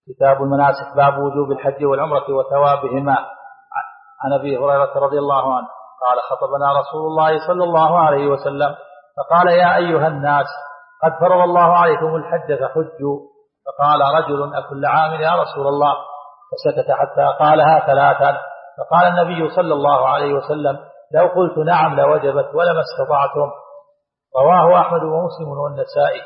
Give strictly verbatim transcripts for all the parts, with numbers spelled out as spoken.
كتاب المناسك باب وجوب الحج والعمرة وثوابهما. عن أبي هريرة رضي الله عنه قال خطبنا رسول الله صلى الله عليه وسلم فقال يا أيها الناس قد فرض الله عليكم الحج فحجوا. فقال رجل أكل عام يا رسول الله؟ فسكت حتى قالها ثلاثا. فقال النبي صلى الله عليه وسلم لو قلت نعم لوجبت ولما استطعتم. رواه أحمد ومسلم والنسائي.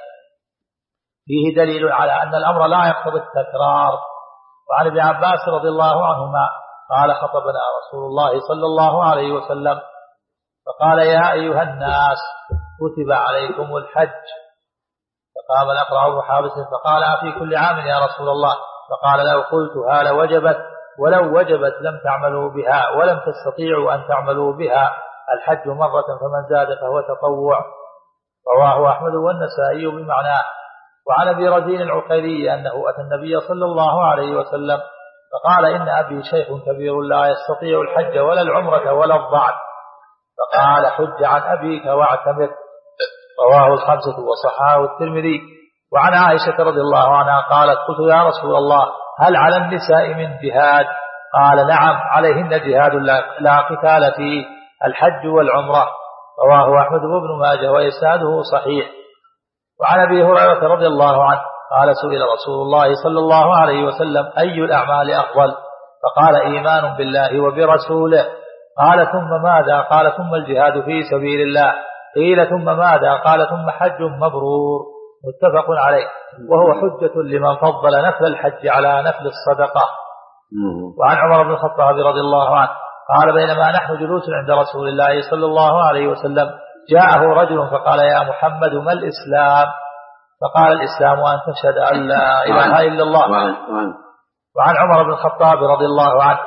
فيه دليل على أن الأمر لا يقتضي التكرار. وعن ابن عباس رضي الله عنهما قال خطبنا رسول الله صلى الله عليه وسلم فقال يا أيها الناس كتب عليكم الحج. فقام الأقرع بن حابس فقال أفي كل عام يا رسول الله؟ فقال لو قلتها لوجبت ولو وجبت لم تعملوا بها ولم تستطيعوا أن تعملوا بها الحج مرة فمن زاد فهو تطوع. رواه أحمد والنسائي بمعناه. وعن أبي رزين العقيلي أنه أتى النبي صلى الله عليه وسلم فقال إن أبي شيخ كبير لا يستطيع الحج ولا العمرة ولا الضعن. فقال حج عن أبيك واعتمر. رواه الخمسة وصححه الترمذي. وعن عائشة رضي الله عنها قالت قلت يا رسول الله هل على النساء من جهاد؟ قال نعم عليهن جهاد لا قتال فيه الحج والعمرة. رواه أحمد وابن ماجه وإسناده صحيح. وعن أبي هريرة رضي الله عنه قال سئل رسول الله صلى الله عليه وسلم أي الأعمال أفضل؟ فقال إيمان بالله وبرسوله. قال ثم ماذا؟ قال ثم الجهاد في سبيل الله. قيل ثم ماذا؟ قال ثم حج مبرور. متفق عليه. وهو حجة لمن فضل نفل الحج على نفل الصدقة. وعن عمر بن الخطاب رضي الله عنه قال بينما نحن جلوس عند رسول الله صلى الله عليه وسلم جاءه رجل فقال يا محمد ما الإسلام؟ فقال الإسلام أن تشهد أن لا إله إلا الله. وعن عمر بن الخطاب رضي الله عنه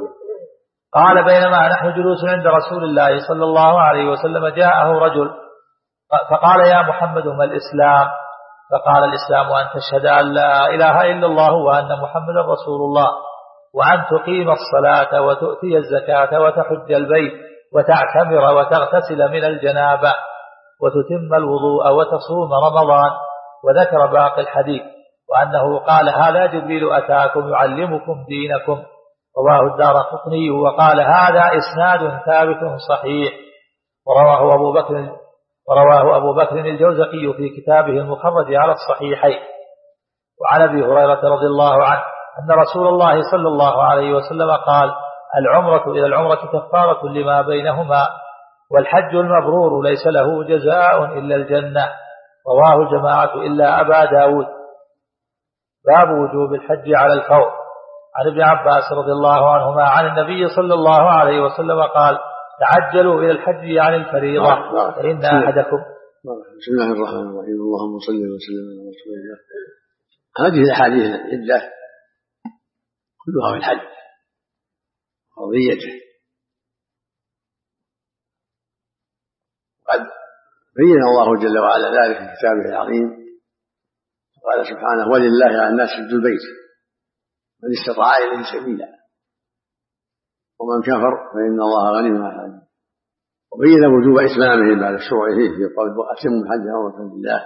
قال بينما نحن جلوس عند رسول الله صلى الله عليه وسلم جاءه رجل فقال يا محمد ما الإسلام؟ فقال الإسلام أن تشهد أن لا إله إلا الله وأن محمد رسول الله وأن تقيم الصلاة وتؤتي الزكاة وتحج البيت وتعتمر وتغتسل من الجنابة وتتم الوضوء وتصوم رمضان. وذكر باقي الحديث وأنه قال هذا جبريل أتاكم يعلمكم دينكم. رواه الدارقطني وقال هذا إسناد ثابت صحيح. ورواه أبو بكر ورواه أبو بكر الجوزقي في كتابه المخرج على الصحيحين. وعن أبي هريرة رضي الله عنه أن رسول الله صلى الله عليه وسلم قال العمرة إلى العمرة كفارة لما بينهما والحج المبرور ليس له جزاء إلا الجنة. رواه الجماعة إلا أبا داود. باب وجوب الحج على الفور. عن ابن عباس رضي الله عنهما عن النبي صلى الله عليه وسلم قال تعجلوا إلى الحج عن الفريضة فإن أحدكم. بسم الله الرحمن الرحيم. اللهم صل وسلم على رسول الله. هذه الأحاديث العدة كلها في الحج قضيته. قد بين الله جل وعلا ذلك في كتابه العظيم. قال سبحانه ولله على الناس حج البيت من استطاع إليه سبيلا ومن كفر فإن الله غني عن العالمين. وبين وجوب إتمامه بعد الشروع فيه في قول أتموا الحج عمرة لله.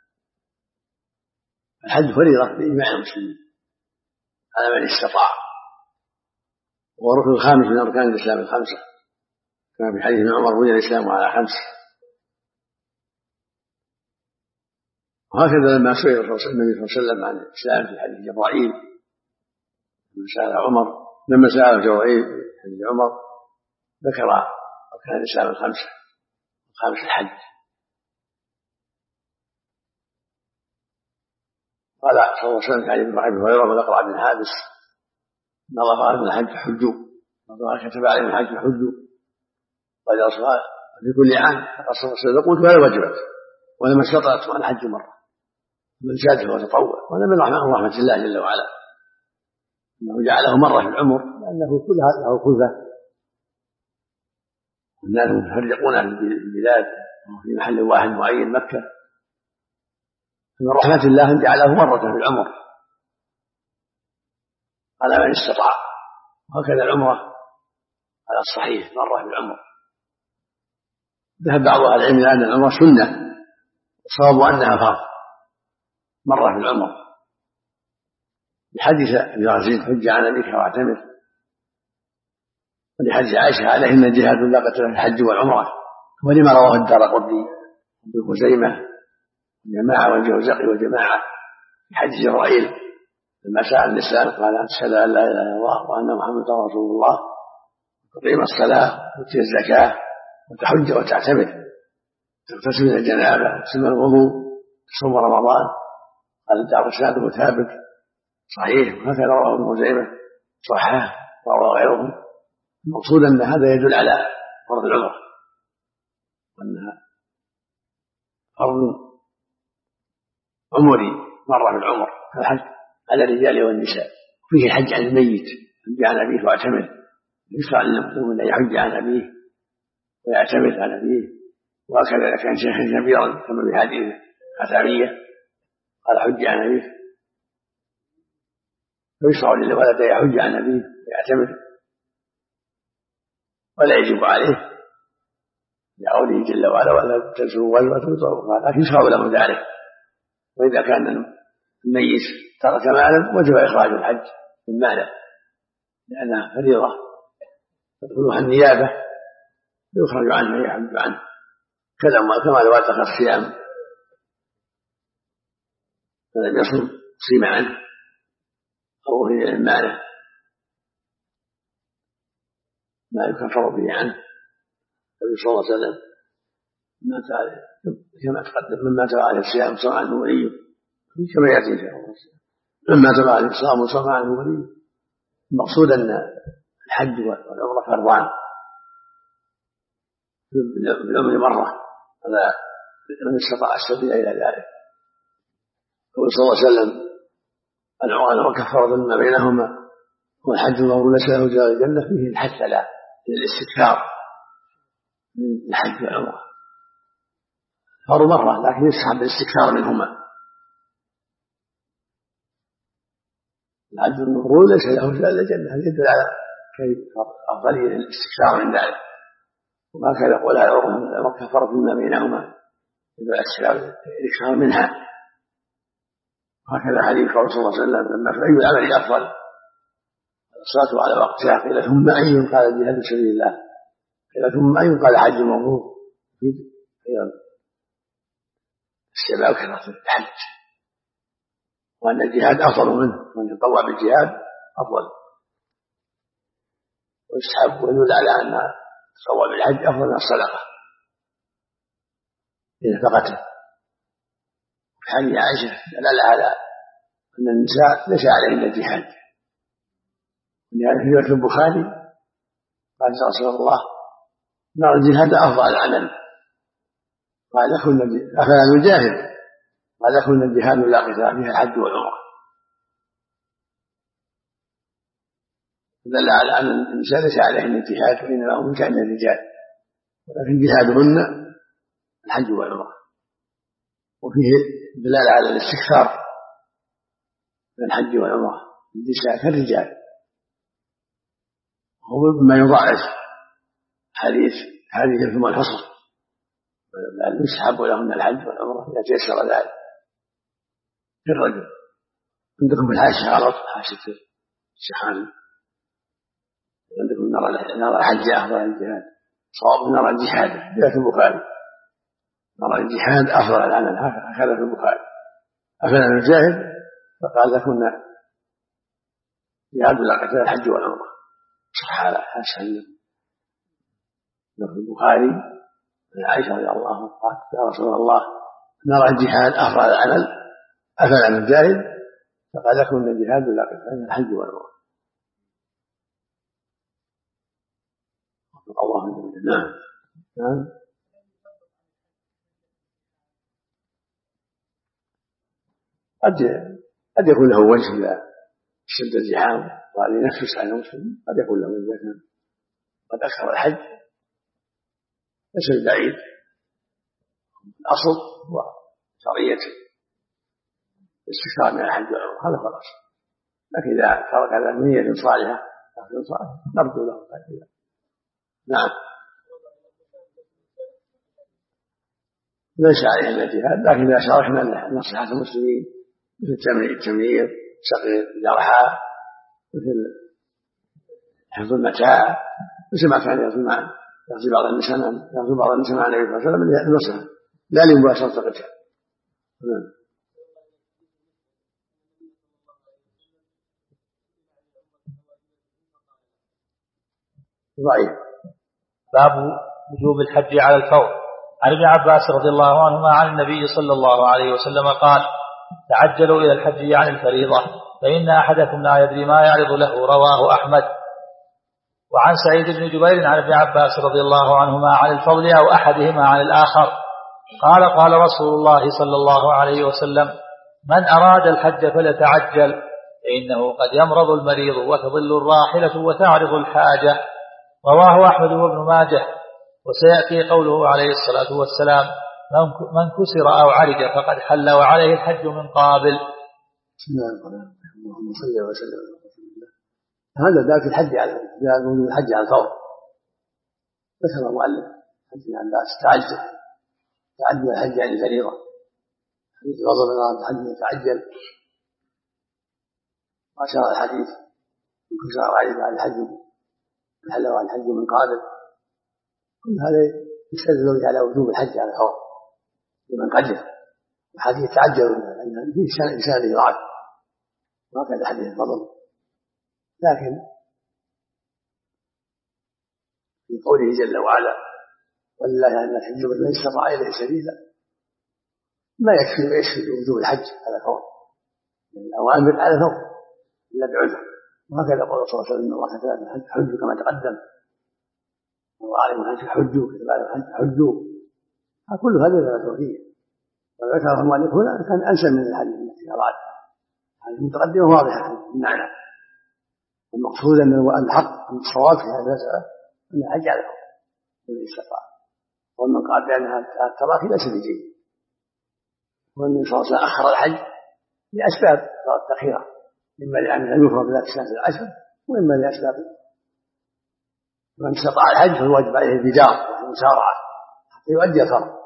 الحج فريضة بإجماع المسلمين على من استطاع وهو الركن الخامس من أركان الإسلام الخمسة كما في حديث ابن عمر بني الإسلام على خمس. وهكذا لما سئل النبي صلى الله عليه وسلم عن الإسلام في حديث جبرائيل لما سأل عمر لما سأل جبرائيل في حديث عمر ذكر أركان الإسلام الخمسة خامس الحج. قال صلى الله عليه وسلم في حديث ابن هريرة والأقرع بن حابس إن الله قال من الحج حجوا الله كتب عليهم الحج حجوا. قال يا رسول الله في كل عام قال صلى الله عليه وسلم قلت ولا وجبت ولما استطعت أن الحج مرة من زاد فهو تطوع. وهذا من رحمة الله جل وعلا أنه جعله مرة في العمر لأنه كلها له خلفة والناس متفرقون في البلاد في محل واحد معين مكة. من رحمة الله أن جعله مرة في العمر على من استطاع. وهكذا العمرة على الصحيح مرة في العمر. ذهب بعض أهل العلم إلى أن العمرة سنة وصواب أنها فرض مرة في العمر لحديث ابي رزين حج عن ابيك واعتمر، ولحديث عائشه عليهن جهاد لا قتل في الحج والعمره، ولما رواه الدارقطني وابن خزيمه جماعه والجوزقي وجماعه في حديث جبرائيل لما سأل النساء قال أشهد أن لا إله إلا الله وأن محمدا رسول الله تقيم الصلاة وتؤتي الزكاة وتحج وتعتمر تغتسل من الجنابة تسمى الوضوء تصوم رمضان. قال الدعوة سنده ثابت صحيح، وهكذا رواه ابن خزيمة صححه ورواه غيرهم. المقصود أن هذا يدل على فرض العمرة وأنها فرض عمري مرة في العمر الحج على الرجال والنساء. فيه الحج عن الميت، حج عن أبيه واعتمر، يشرع للمسلم أن يحج عن أبيه ويعتمر عن أبيه، وهكذا إذا كان شيخا كبيرا كما في حديث عتابية قال حج عن أبيه، فيشرع للولد يحج عن أبيه ويعتمر، ولا يجب عليه لقوله جل وعلا ولا تزول وتطوف، لكن يشرع له ذلك. وإذا كان الميت ترك مالا وجب إخراج الحج من ماله لأنها فريضة تدخلها النيابة يخرج عنه يحج عنه، كذا كما لو أتخذ الصيام فلم يصم صيم عنه أو أخرج من ماله ما يكفر به عنه. النبي صلى الله عليه وسلم كما تقدم مما تبع عليه الصيام صام عنه وليه كما يأتي إن شاء الله. مما تبع عليه الصيام صام عنه وليه. المقصود أن الحج والعمرة فرضان بالعمر مرة هذا من استطاع السبيل إلى ذلك. قال صلى الله عليه وسلم العمرة كفارة مما بينهما والحج المبرور ليس له جزاء الجنة، فيه الحث على الاستكثار من الحج والعمرة فرض مرة لكن يسحب الاستكثار منهما. الحج المبرور ليس له جزاء الجنة، هذا يدل على كيف أفضلية الاستكثار من ذلك. وهكذا يقول هذا العمرة كفارة مما بينهما يدل على الاستكثار منها. وهكذا حديث قول صلى الله عليه وسلم لما في أي العمل أفضل الصلاة على وقتها، قيل ثم أي قال الجهاد في سبيل الله، قيل ثم أي قال حج مبرور، أيضا استبعاد كثرة الحج، وأن الجهاد أفضل منه، وأن يتطوع بالجهاد أفضل، ويستحب ويدل على أن التطوع بالحج أفضل من الصدقة لنفقته. في حديث عائشة دل على أن النساء ليس عليهن الجهاد، ولهذا في رواية البخاري قال يا رسول الله نرى الجهاد أفضل العمل، قال لكن أفلا نجاهد، قال لكن الجهاد لا قتال فيها الحج والعمرة. دل على أن النساء ليس عليهن الجهاد وإنما هم كأن الرجال، ولكن جهادهن الحج والعمرة. وفيه دلالة على الاستكثار من الحج والعمرة للنساء كالرجال، وهو مما يضاعف حديث هذه ثم الحصر، لأن يستحب لهن الحج والعمرة إذا تيسر ذلك. في الرجل عندكم في الحاشية غلط، حاشية الشحاني عندكم نرى نرى الحج أفضل الجهاد، صواب نرى الجهاد في البخاري، نرى الجهاد أفضل العمل هكذا في البخاري. أفلا نجاهد فقال لكن جهاد لا قتال الحج والعمرة صح على حسن في البخاري عن عائشة رضي الله عنها قالت يا رسول الله نرى الجهاد أفضل العمل أفلا نجاهد، فقال لكم الجهاد لا قتال الحج والعمرة. الله نعم نعم قد قد يكون له وجه إذا اشتد الزحام وقال ينفس على المسلم، قد يكون له وجه قد أكثر الحج ليس بعيد. الأصل هو شرعية الاستكثار من الحج والعمرة هذا هو الأصل، لكن إذا ترك هذا بنية صالحة نرجو له ذلك. نعم ليس عليه الا الجهاد، لكن إذا شاركنا نصيحة المسلمين مثل التمريض سقي الجرحى، مثل حفظ المتاع، مثل ما كان يغزو مع يغزو بعض النساء يغزو بعض النساء مع النبي صلى الله عليه وسلم للمصلحة لا لمباشرة القتال. ضعيف. باب وجوب الحج على الفور. عن ابن عباس رضي الله عنهما عن النبي صلى الله عليه وسلم قال: تعجلوا إلى الحج عن الفريضة فإن أحدكم لا يدري ما يعرض له. رواه أحمد. وعن سعيد بن جبير عن ابن عباس رضي الله عنهما عن الفضل أو أحدهما عن الآخر قال: قال رسول الله صلى الله عليه وسلم: من أراد الحج فليتعجل فإنه قد يمرض المريض وتضل الراحلة وتعرض الحاجة. رواه أحمد وابن ماجه. وسيأتي قوله عليه الصلاة والسلام: من كسر أو عرج فقد حل وعليه الحج من قابل. بسم الله الرحمن الرحيم. اللهم صل وسلم على رسول الله. هذا ذاك الحج على وجوب الحج على الفور. ذكر المؤلف حديث عن الناس تعجل تعجل الحج عن الفريضة. حديث غضب الله الحج يتعجل. وأشار الحديث من كسر أو عرج على الحج حل وعلى الحج من قابل. كل هذا يستدل به على وجوب الحج على الفور لمن قدر. الحديث تعجل لأن فيه إنسان ضعف وهكذا حديث الفضل. لكن في قوله جل وعلا: ولله أن الحج من استطاع إليه سبيلا، ما يكفي ويكفي وجوب الحج على الفور، الأوامر على الفور إلا بعذر. وهكذا قال صلى الله عليه وسلم: إن الله كتب على الحج حج كما تقدم، وعليكم الحج حجوا كتب على الحج حجوا. كل هذا لا توفيق. وذكره المؤلف هنا كان أنسى من الحديث التي أراد الحديث المتقدمة واضحة المعنى. المقصود أن الحق أن الصواب في هذه المسألة أن الحج على الفور لمن استطاع. ومن قال بأنها التراخي ليس بجيد. والنبي صلى الله عليه وسلم أخر الحج لأسباب صارت تأخيرا، إما لأنها يفرض ذات السنة العشر، وإما لأسباب. من استطاع الحج فالواجب عليه البدار والمسارعة حتى يؤدي الفرض.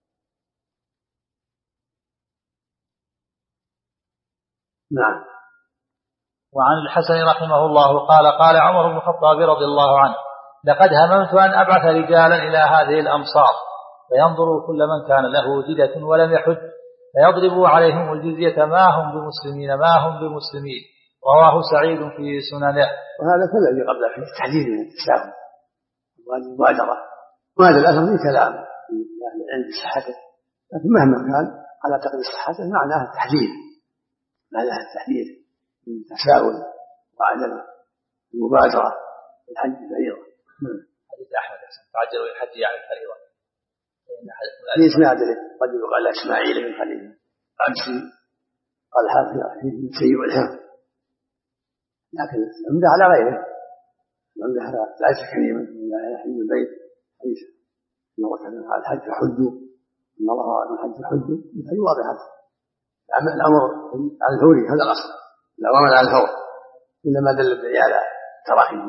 نعم. وعن الحسن رحمه الله قال: قال عمر بن الخطاب رضي الله عنه: لقد هممت أن أبعث رجالا إلى هذه الأمصار فينظروا كل من كان له جدة ولم يحج فيضربوا عليهم الجزية ما هم بمسلمين ما هم بمسلمين. رواه سعيد في سننه. وهذا كالذي قبله في التحديد من التساهل والمبادرة، وهذا الأثر في كلام يعني عند صحته، لكن مهما كان على تقدير صحته معناه التحديد، معناه التحديد من التساهل وعدم المبادرة بالحج الفريضة. حديث أحمد: تعجلوا الحج عن الفريضة. في إسناد رجل قال إسماعيل بن خليل عبسي قال حافظ سيء الحفظ، لكن العمدة على غيره، العمدة على لا يسكني من لا يحج البيت حديث إن الله كان على الحج حجوا إن الله على الحج حجوا. هذه واضحة. الأمر على الفوري هذا الأصل، الأمر على الفور، إنما دل الدليل على تراخيه.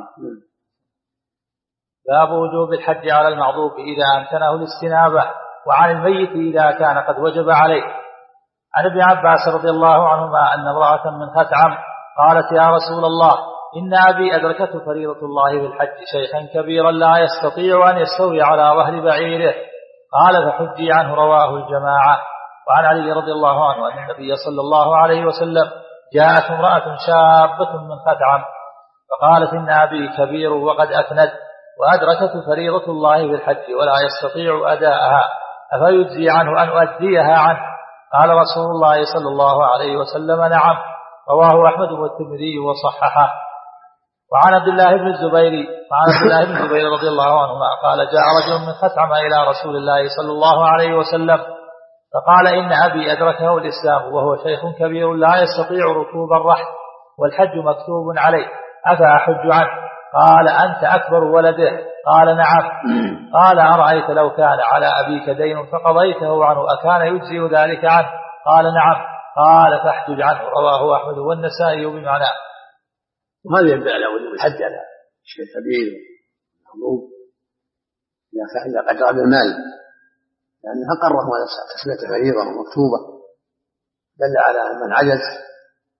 باب وجوب الحج على المعذوب إذا أمكنه الاستنابة، وعن الميت إذا كان قد وجب عليه. عن ابن عباس رضي الله عنهما أن امرأة من خثعم قالت: يا رسول الله، إن أبي أدركته فريضة الله بالحج شيخا كبيرا لا يستطيع أن يستوي على ظهر بعيره، قال: فحجي عنه. رواه الجماعة. وعن علي رضي الله عنه أن النبي صلى الله عليه وسلم جاءت امرأة شابة من خثعم فقالت: إن أبي كبير وقد أفند وأدركته فريضة الله بالحج ولا يستطيع أداءها، أفيجزي عنه أن أؤديها عنه؟ قال رسول الله صلى الله عليه وسلم: نعم. رواه أحمد والترمذي وصححه. وعن عبد الله بن الزبير وعن عبد الله بن الزبير رضي الله عنهما قال: جاء رجل من خثعم إلى رسول الله صلى الله عليه وسلم فقال: إن أبي أدركه الإسلام وهو شيخ كبير لا يستطيع ركوب الرحل والحج مكتوب عليه، أفأحج عنه؟ قال: أنت أكبر ولده. قال: نعم. قال: أرأيت لو كان على أبيك دين فقضيته عنه أكان يجزي ذلك عنه؟ قال: نعم. قال: فاحجج عنه. رواه أحمد والنسائي بمعناه. وهذا يدل على وجوب الحج على الشيء الكبير والمعذوب إذا قدر بالمال، لأنها قرة ولا تسمية فريضة ومكتوبة، دل على من عجز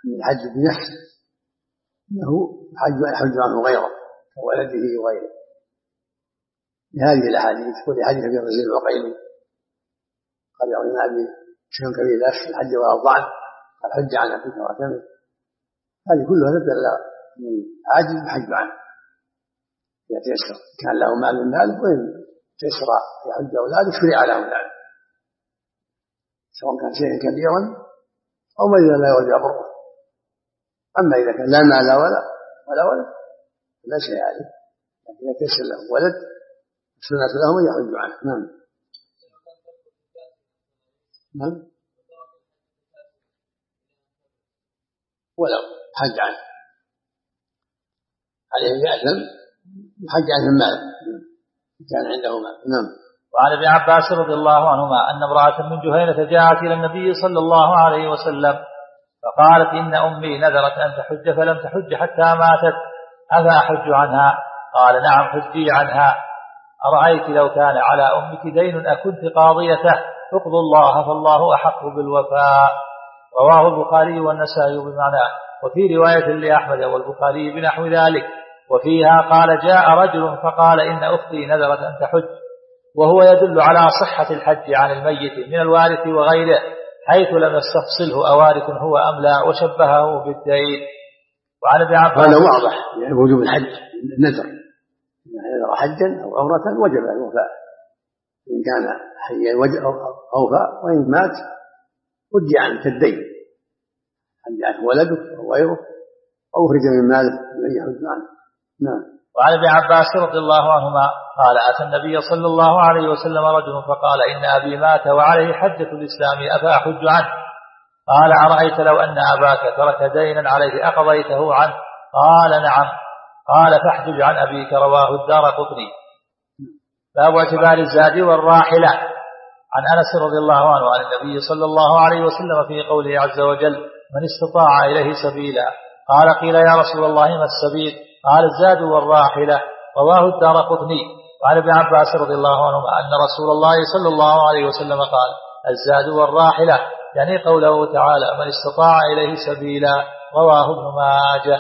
من الحج بنفسه انه يحج عنه غيره كولده وغيره لهذه الاحاديث ولحديث ابي رزين العقيلي قال يا ابن ابي شيء كبير لا في الحج وارضعن قال حج عن ابيك واعتمر. هذه كلها تدل من العاجز الحج عنه اذا تيسر كان له مال من ماله وين تيسر يحج اولاده شرع له ذلك سواء كان شيئا كبيرا او ما اذا لا يرجع بره. اما اذا كان لا مال ولا ولا ولد لا شيء عليه لكن اذا تيسر له ولد السنه له من يحج عنه. نعم نعم ولو حج عنه عليه ان يأثم حج عنه المال كان عنده مال. نعم. وعن ابن عباس رضي الله عنهما أن امرأة من جهينة جاءت إلى النبي صلى الله عليه وسلم فقالت إن أمي نذرت أن تحج فلم تحج حتى ماتت أفأحج عنها؟ قال نعم حجي عنها. أرأيت لو كان على أمك دين أكنت قاضيته اقضوا الله فالله أحق بالوفاء. رواه البخاري والنسائي بمعناه وفي رواية لأحمد والبخاري بنحو ذلك وفيها قال جاء رجل فقال إن أختي نذرت أن تحج وهو يدل على صحة الحج عن الميت من الوارث وغيره حيث لم يستفصله أوارث هو أم لا وشبهه بالدين. وعن ابن عباس هذا واضح يعني وجوب الحج النذر يعني نذر حجا أو عمرة وجب الوفاء إن كان حيا أوفى وإن مات حج عنه كالدين حج عنه ولده أو غيره أو أخرج من ماله من يحج عنه. نعم. وعن ابن عباس رضي الله عنهما قال أتى النبي صلى الله عليه وسلم رجل فقال إن أبي مات وعليه حجة الإسلام أفأحج عنه؟ قال أرأيت لو أن أباك ترك دينا عليه أقضيته عنه؟ قال نعم. قال فاحجج عن أبيك. رواه الدارقطني. باب اعتبار الزاد والراحلة. عن أنس رضي الله عنه عن النبي صلى الله عليه وسلم في قوله عز وجل من استطاع إليه سبيلا. قال قيل يا رسول الله ما السبيل؟ قال الزاد والراحلة. رواه الدارقطني. وعن ابن عباس رضي الله عنهما أن رسول الله صلى الله عليه وسلم قال الزاد والراحلة يعني قوله تعالى من استطاع إليه سبيلا. رواه ابن ماجه.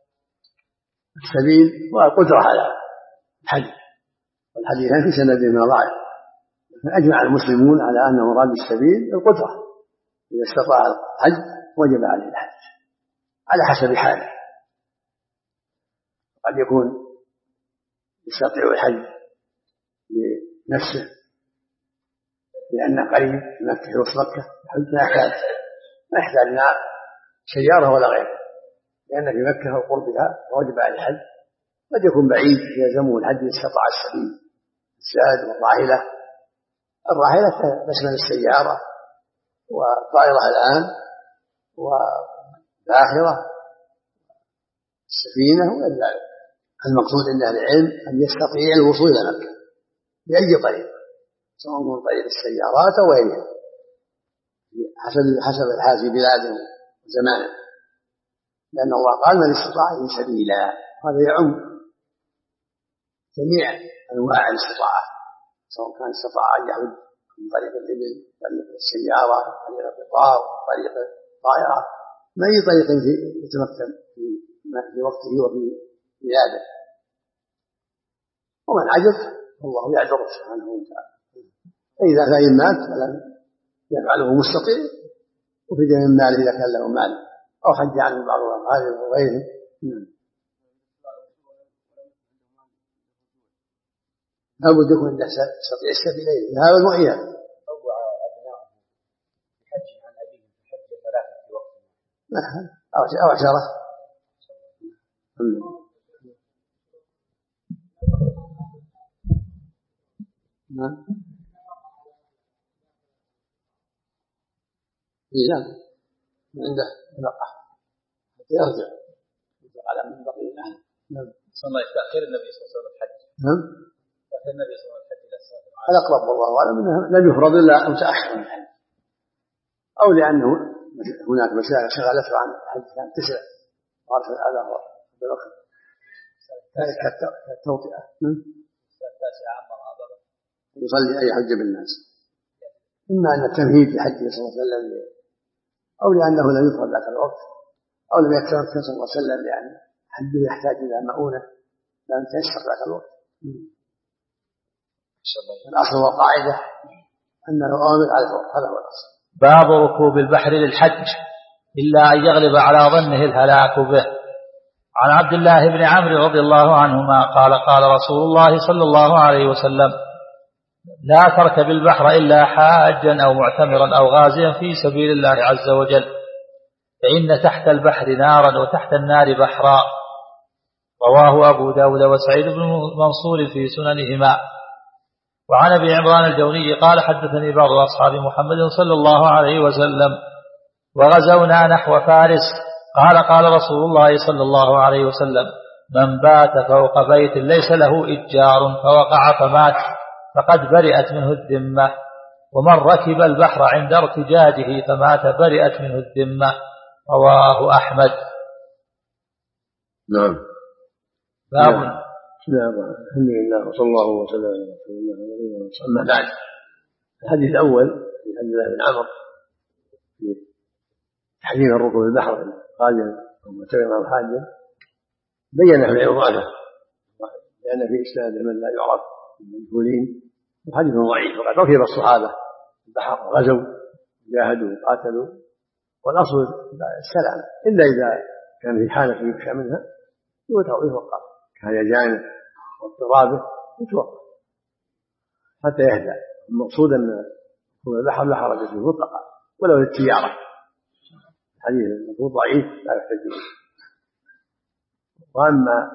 السبيل هو القدرة على الحج والحديثان في سندهما ضعيف أجمع المسلمون على أن مراد السبيل القدرة إذا استطاع الحج وجب عليه الحج على حسب حاله. قد يكون يستطيع الحج بنفسه لأنه قريب من مكة وسط مكة الحج ما يحتاج ما يحتاج لا سيارة ولا غيره لأن في مكة وقربها وجب عليه الحج. قد يكون بعيد يلزمه الحج استطاع السبيل الزاد والراحلة. الراحلة تشمل السيارة والطائرة الآن والآخرة السفينة وغير ذلك. المقصود عند أهل العلم أن يستطيع الوصول إلى مكة بأي طريق سواء من طريق السيارات أو غيرها حسب حسب الحال في بلاده وزمانه لأن الله قال من استطاع إليه سبيلا. هذا يعم جميع أنواع الاستطاعة سواء كان استطاع أن يحج من طريق الإبل طريق السيارة طريق القطار طريق الطائرة ما أي طريق يتمكن في في وقته وفي بلاده. ومن عجز الله يعذره سبحانه وتعالى. فإذا فإن مات فلم يفعله مستطيع وفد من ماله إذا كان له مال أو حج عنه بعض الأقارب وغيره. لابد يكون عنده يستطيع السبيلين هذا المعين. أو عشرة نعم إذا عنده نقع يرجع على من بقي الآن. نعم. صلى الله تأخير النبي صلى الله عليه وسلم الحج. نعم. تأخير النبي صلى الله عليه وسلم الحج إلى السابع. الأقرب والله أعلم أنه لم يفرض إلا متأخر من الحج أو لأنه هناك مشاكل شغلته عن الحج كان تسع وعرف هذا هو بالأخر كالتوطئة يصلي أي حج بالناس إما أن التمهيد لحجه صلى الله عليه وسلم أو لأنه لم يفرض ذاك الوقت أو لم يكن صلى الله عليه وسلم يعني حد يحتاج إلى مؤونة لم تيسر ذاك الوقت. الأصل والقاعدة أنه آمر على الوقت، هذا هو الأصل. باب ركوب البحر للحج إلا أن يغلب على ظنه الهلاك به. عن عبد الله بن عمرو رضي الله عنهما قال قال رسول الله صلى الله عليه وسلم لا تركب البحر إلا حاجا أو معتمرا أو غازيا في سبيل الله عز وجل، فإن تحت البحر نارا وتحت النار بحرا. رواه أبو داود وسعيد بن منصور في سننهما. وعن أبي عمران الجوني قال حدثني بعض أصحاب محمد صلى الله عليه وسلم وغزونا نحو فارس قال قال رسول الله صلى الله عليه وسلم من بات فوق بيت ليس له إتجار فوقع فمات فقد برئت منه الذمة، ومن ركب البحر عند ارتجاجه فمات برئت منه الذمة. رواه أحمد. نعم. باب بسم الله الرحمن الرحيم. الحمد لله وصلى الله وسلم على رسول الله وعلى اله وصحبه. أما بعد، الحديث الأول في عبد الله بن عمرو في تحريم الركوب البحر قادما أو معتمرا أو حاجا بين في العظامة لأن في إسناد من لا يعرف المجهولين وحديث ضعيف، وقد ركب الصحابة البحر غزوا جاهدوا وقاتلوا، والأصل السلام إلا إذا كان في حالة يخشى منها يتوقف كهيجانه واضطرابه يتوقف حتى يهدأ. المقصود أن البحر لا حرج فيه مطلقا ولو للتجارة. الحديث المفروض ضعيف لا يحتج به. وأما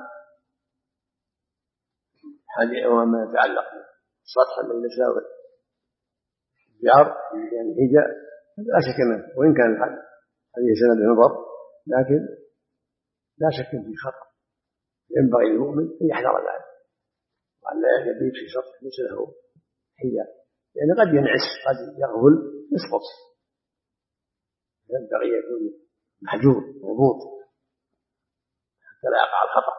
وما يتعلق بالسطح الذي ليس له الجار يعني هجاء لا شك انه وان كان هذه سند نظر لكن لا شك في خطر، ينبغي للمؤمن ان يحذر ذلك وان لا يبيت في سطح ليس له حجاب، لان قد ينعس قد يغفل يسقط، ينبغي يكون محجور مضبوط حتى لا يقع الخطر.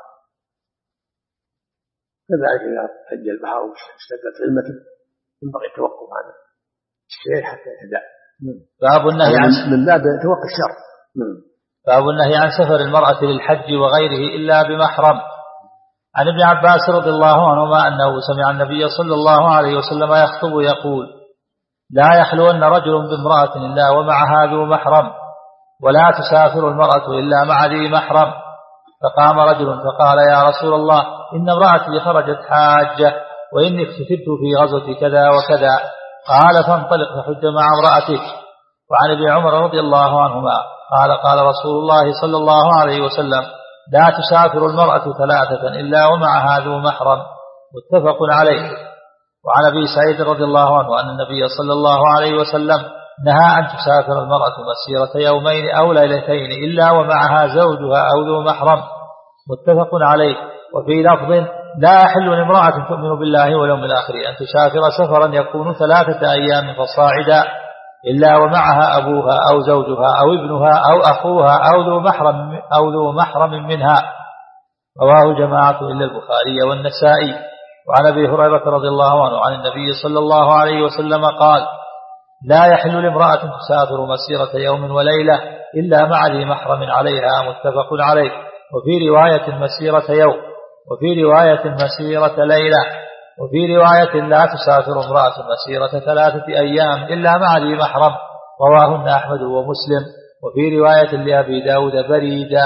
كذلك إذا حج البحر واستدت علمته ينبغي التوقف عن السير حتى يهدأ. باب النهي عن من باب توقف الشر. باب النهي عن سفر المرأة للحج وغيره إلا بمحرم. عن ابن عباس رضي الله عنهما أنه سمع النبي صلى الله عليه وسلم يخطب يقول لا يحلون رجل بامرأة إلا ومعها ذو محرم، ولا تسافر المرأة إلا مع ذي محرم. فقام رجل فقال يا رسول الله إن امرأتي خرجت حاجة وإني اختفدت في غزوة كذا وكذا. قال فانطلق فحج مع امرأتك. وعن ابن عمر رضي الله عنهما قال قال رسول الله صلى الله عليه وسلم لا تسافر المرأة ثلاثة إلا ومعها ذو محرم. متفق عليه. وعن أبي سعيد رضي الله عنه أن النبي صلى الله عليه وسلم نهى أن تسافر المرأة مسيرة يومين أو ليلتين إلا ومعها زوجها أو ذو محرم. متفق عليه. وفي لفظ لا يحل لامرأة تؤمن بالله واليوم الآخر أن تسافر سفرا يكون ثلاثة أيام فصاعدا إلا ومعها أبوها أو زوجها أو ابنها أو أخوها أو ذو محرم أو ذو محرم منها. رواه جماعة إلا البخاري والنسائي. وعن أبي هريرة رضي الله عنه عن النبي صلى الله عليه وسلم قال لا يحل لامرأة تسافر مسيرة يوم وليلة إلا مع ذي محرم عليها. متفق عليه. وفي رواية مسيرة يوم، وفي رواية مسيرة ليلة، وفي رواية لا تسافر امرأة مسيرة ثلاثة أيام إلا مع ذي محرم. رواهن أحمد ومسلم. وفي رواية لأبي داود بريدا.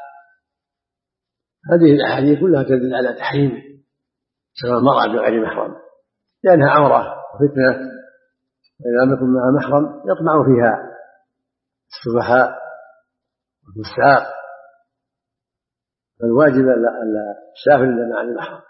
هذه الأحاديث كلها تدل على تحريم سفر المرأة بغير محرم لأنها عورة وفتنة، وإذا لم يكن معها محرم يطمع فيها السفهاء والفساق، فالواجب ألا تسافر إلا مع المحرم.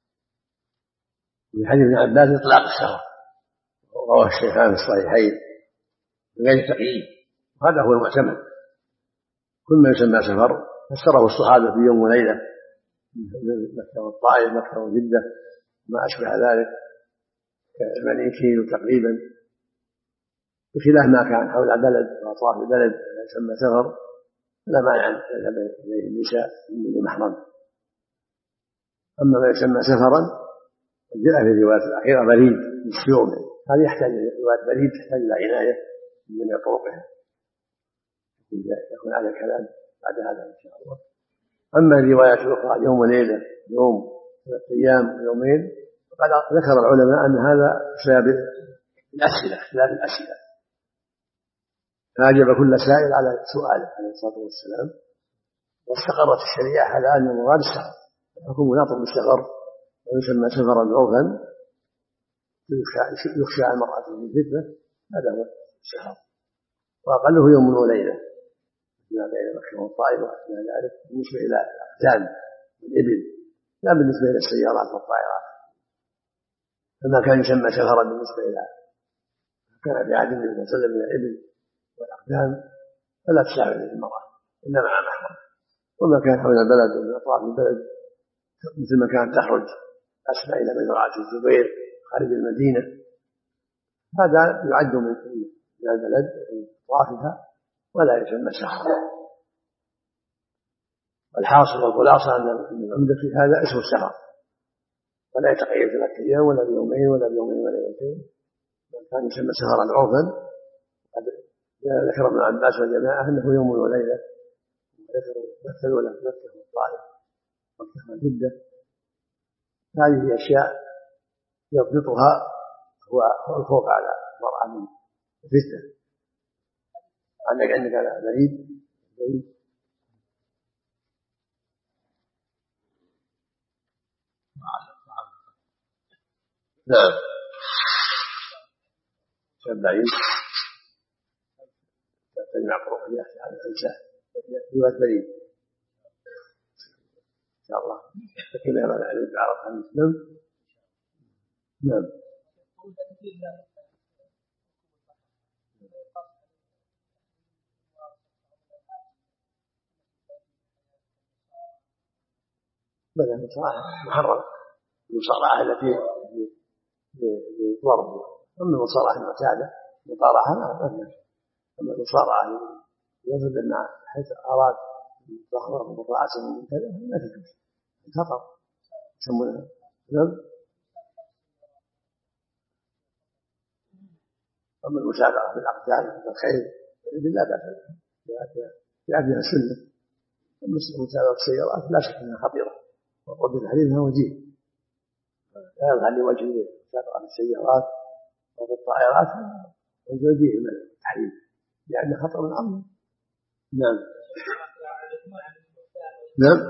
في حديث ابن عباس إطلاق السفر، رواه الشيخان في الصحيحين من غير تقييد، وهذا هو المعتمد. كل ما يسمى سفر فسره الصحابة في يوم وليلة من مكة والطائف مكة وجدة ما أشبه ذلك كثمانين كيلو تقريبا، بخلاف ما كان حول البلد وأطراف البلد يسمى سفر لا مانع أن يذهب إليه النساء من محرم. أما ما يسمى سفرا جاء في الروايات الأخيرة بريد السيوم، هذه يحتاج إلى رواية بريد تحتاج إلى عناية من جميع طرقها، يكون على كلام بعد هذا إن شاء الله. أما الروايات الأخرى يوم وليلة، يوم ثلاثة أيام ويومين، فقد ذكر العلماء أن هذا بسبب الأسئلة، اختلاف الأسئلة، فأجاب كل سائل على سؤاله عليه الصلاة والسلام، واستقرت الشريعة على أن المراد السفر، الحكم مناط بالسفر ويسمى سفرا عرفا، يخشى على المرأة من الفتنة، هذا هو السفر، وأقله يوم وليلة ما بين مكة والطائف وأثناء ذلك بالنسبة إلى الأقدام والإبل، لا بالنسبة إلى السيارات والطائرات، فما كان يسمى سفرا بالنسبة إلى كان في عهد النبي صلى الله عليه وسلم من الإبل والأقدام فلا تسافر المرأة إلا مع محرم. وما كان حول البلد ومن أطراف البلد مثل ما كانت تخرج أسفل إلى مزرعة الزبير خارج المدينة، هذا يعد من البلد ومن أطرافها ولا يسمى سفرا. والحاصل والخلاصة أن العمدة في هذا اسم السفر، ولا يتقيد ثلاثة أيام ولا بيومين ولا بيومين ولا ليلتين، بل كان يسمى سفرا عرفا. ذكر ابن عباس وجماعة أنه يوم وليلة، ذكروا مثل ولا مكة والطائف مكة وجدة. هذه أشياء يضبطها هو الخوف على المرأة من الفتنة. عندك عندك على بريد بريد نعم سبعين تجمع طرق يأتي على الأنساء رواية بريد إن شاء الله فكما يرى العلم بعرف عن المسلم. نعم بدأ المصارعة محرم، المصارعة التي بالضرب، أما المصارعة المعتادة مصارعة ما فيها. أما المصارعة يضرب مع حيث أراد ضخمة ومرأسة من كذا ما تجوز، خطر يسمونها. نعم. أما المسابقة في الأقدام والخيل لا بأس بها، فيها سنة. أما مسابقة السيارات لا شك أنها خطيرة، والرد الحديثها وجيه، لا يظهر لوجه مسابقة السيارات أو الطائرات وجيه من التحريم لأن خطر عظيم. نعم نعم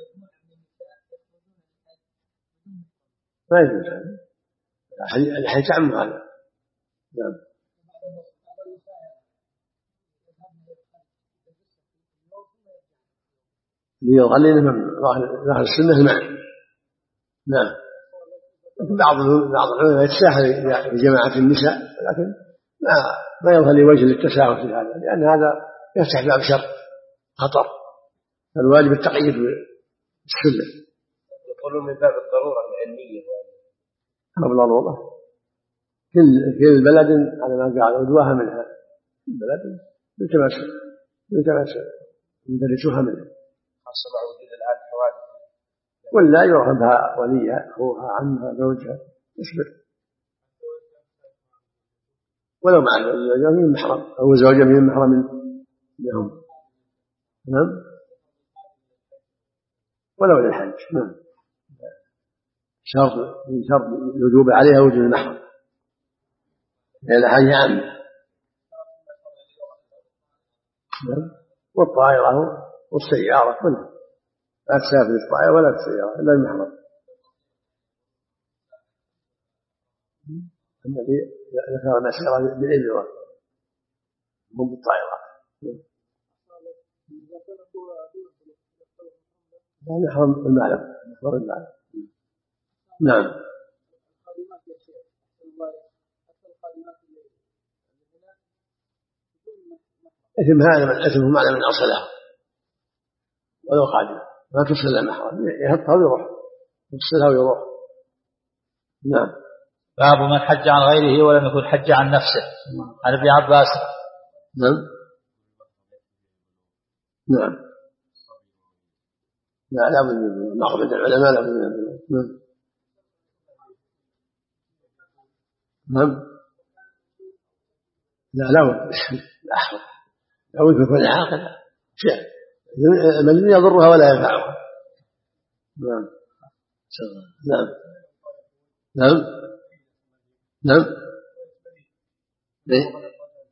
ما يجوز الحج عم هذا. نعم ليظل ظاهر السنة المعنى. نعم بعض بعض العلماء يتساهل بجماعة النساء، لكن ما ما يظهر لوجه للتساهل في هذا، لأن هذا يفتح باب شر خطر، فالواجب التقييد بالسنة. يقولون من باب الضرورة العلمية أو الضرورة كل كل بلد على ما قال ودواها منها، كل بلد يلتمس يلتمس يدرسوها منها، خاصة مع وجود الآن حوادث ولا يرغبها وليها أخوها عمها زوجها يصبر، ولو مع الزوجة من محرم أو زوجة من محرم لهم. نعم ولو للحج. نعم شرط من شرط الوجوب عليها وجود المحرم لأن الحج عامة. نعم والطائرة والسيارة كلها لا تسافر الطائرة ولا السيارة إلا المحرم. النبي ذكر المسيرة بالإجرة هم بالطائرات. لا نحرم المعلم نحرم المعلم. نعم اسم هذا من اسمه معلم من أصلها ولو خادمة ما تصل المحرم يهبطها ويروح يفصلها ويروح. نعم باب من حج عن غيره ولم يكن حج عن نفسه. عن ابن عباس. نعم نعم لا لا من معرفة العلماء لا من نعم نعم لا لا لا لا يكون عاقل شيء المجنون يضرها ولا ينفعها. نعم نعم نعم نعم ليه؟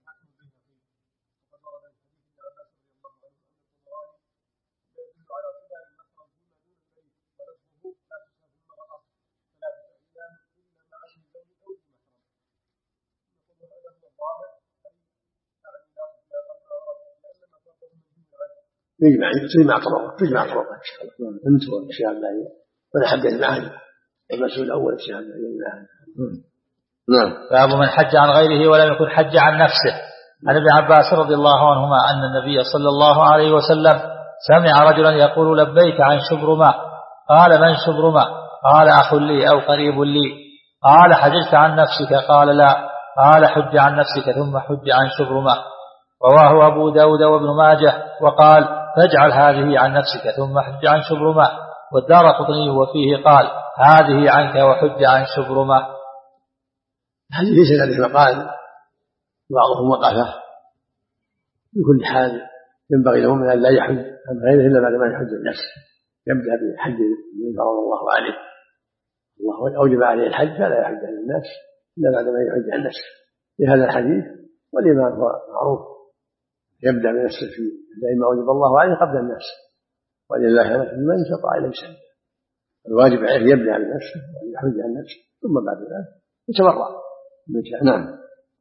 يجمع تجمع طرق تجمع طرق ان شاء الله انت والشيخ الباني وانا حدث معه المسؤول الاول الشيخ الباني معه. نعم. باب من حج عن غيره ولم يكن حج عن نفسه. عن ابن عباس رضي الله عنهما ان النبي صلى الله عليه وسلم سمع رجلا يقول لبيك عن شبرمة. قال من شبرمة؟ قال اخ لي او قريب لي. قال حججت عن نفسك؟ قال لا. قال حج عن نفسك ثم حج عن شبرمة. رواه ابو داود وابن ماجه وقال فاجعل هذه عن نفسك ثم حج عن شبرمة. والدارقطني وفيه قال هذه عنك وحج عن شبرمة. هذه ليس ذلك مقال بعضهم وقفه. بكل حال ينبغي له من ان لا يحج عن غيره الا بعد ما يحج النفس. يبدا بحج الذي فرض الله عليه. الله اوجب عليه الحج فلا يحج عن الناس الا بعد ما يحج عن نفسه. في هذا الحديث والإيمان هو معروف يبدأ بنفسه في ما أوجب الله عليه قبل الناس. ولله على من استطاع إليه سبيلا. الواجب عليه يبدأ بنفسه ويحج عن نفسه ثم بعد ذلك يتبرع. نعم.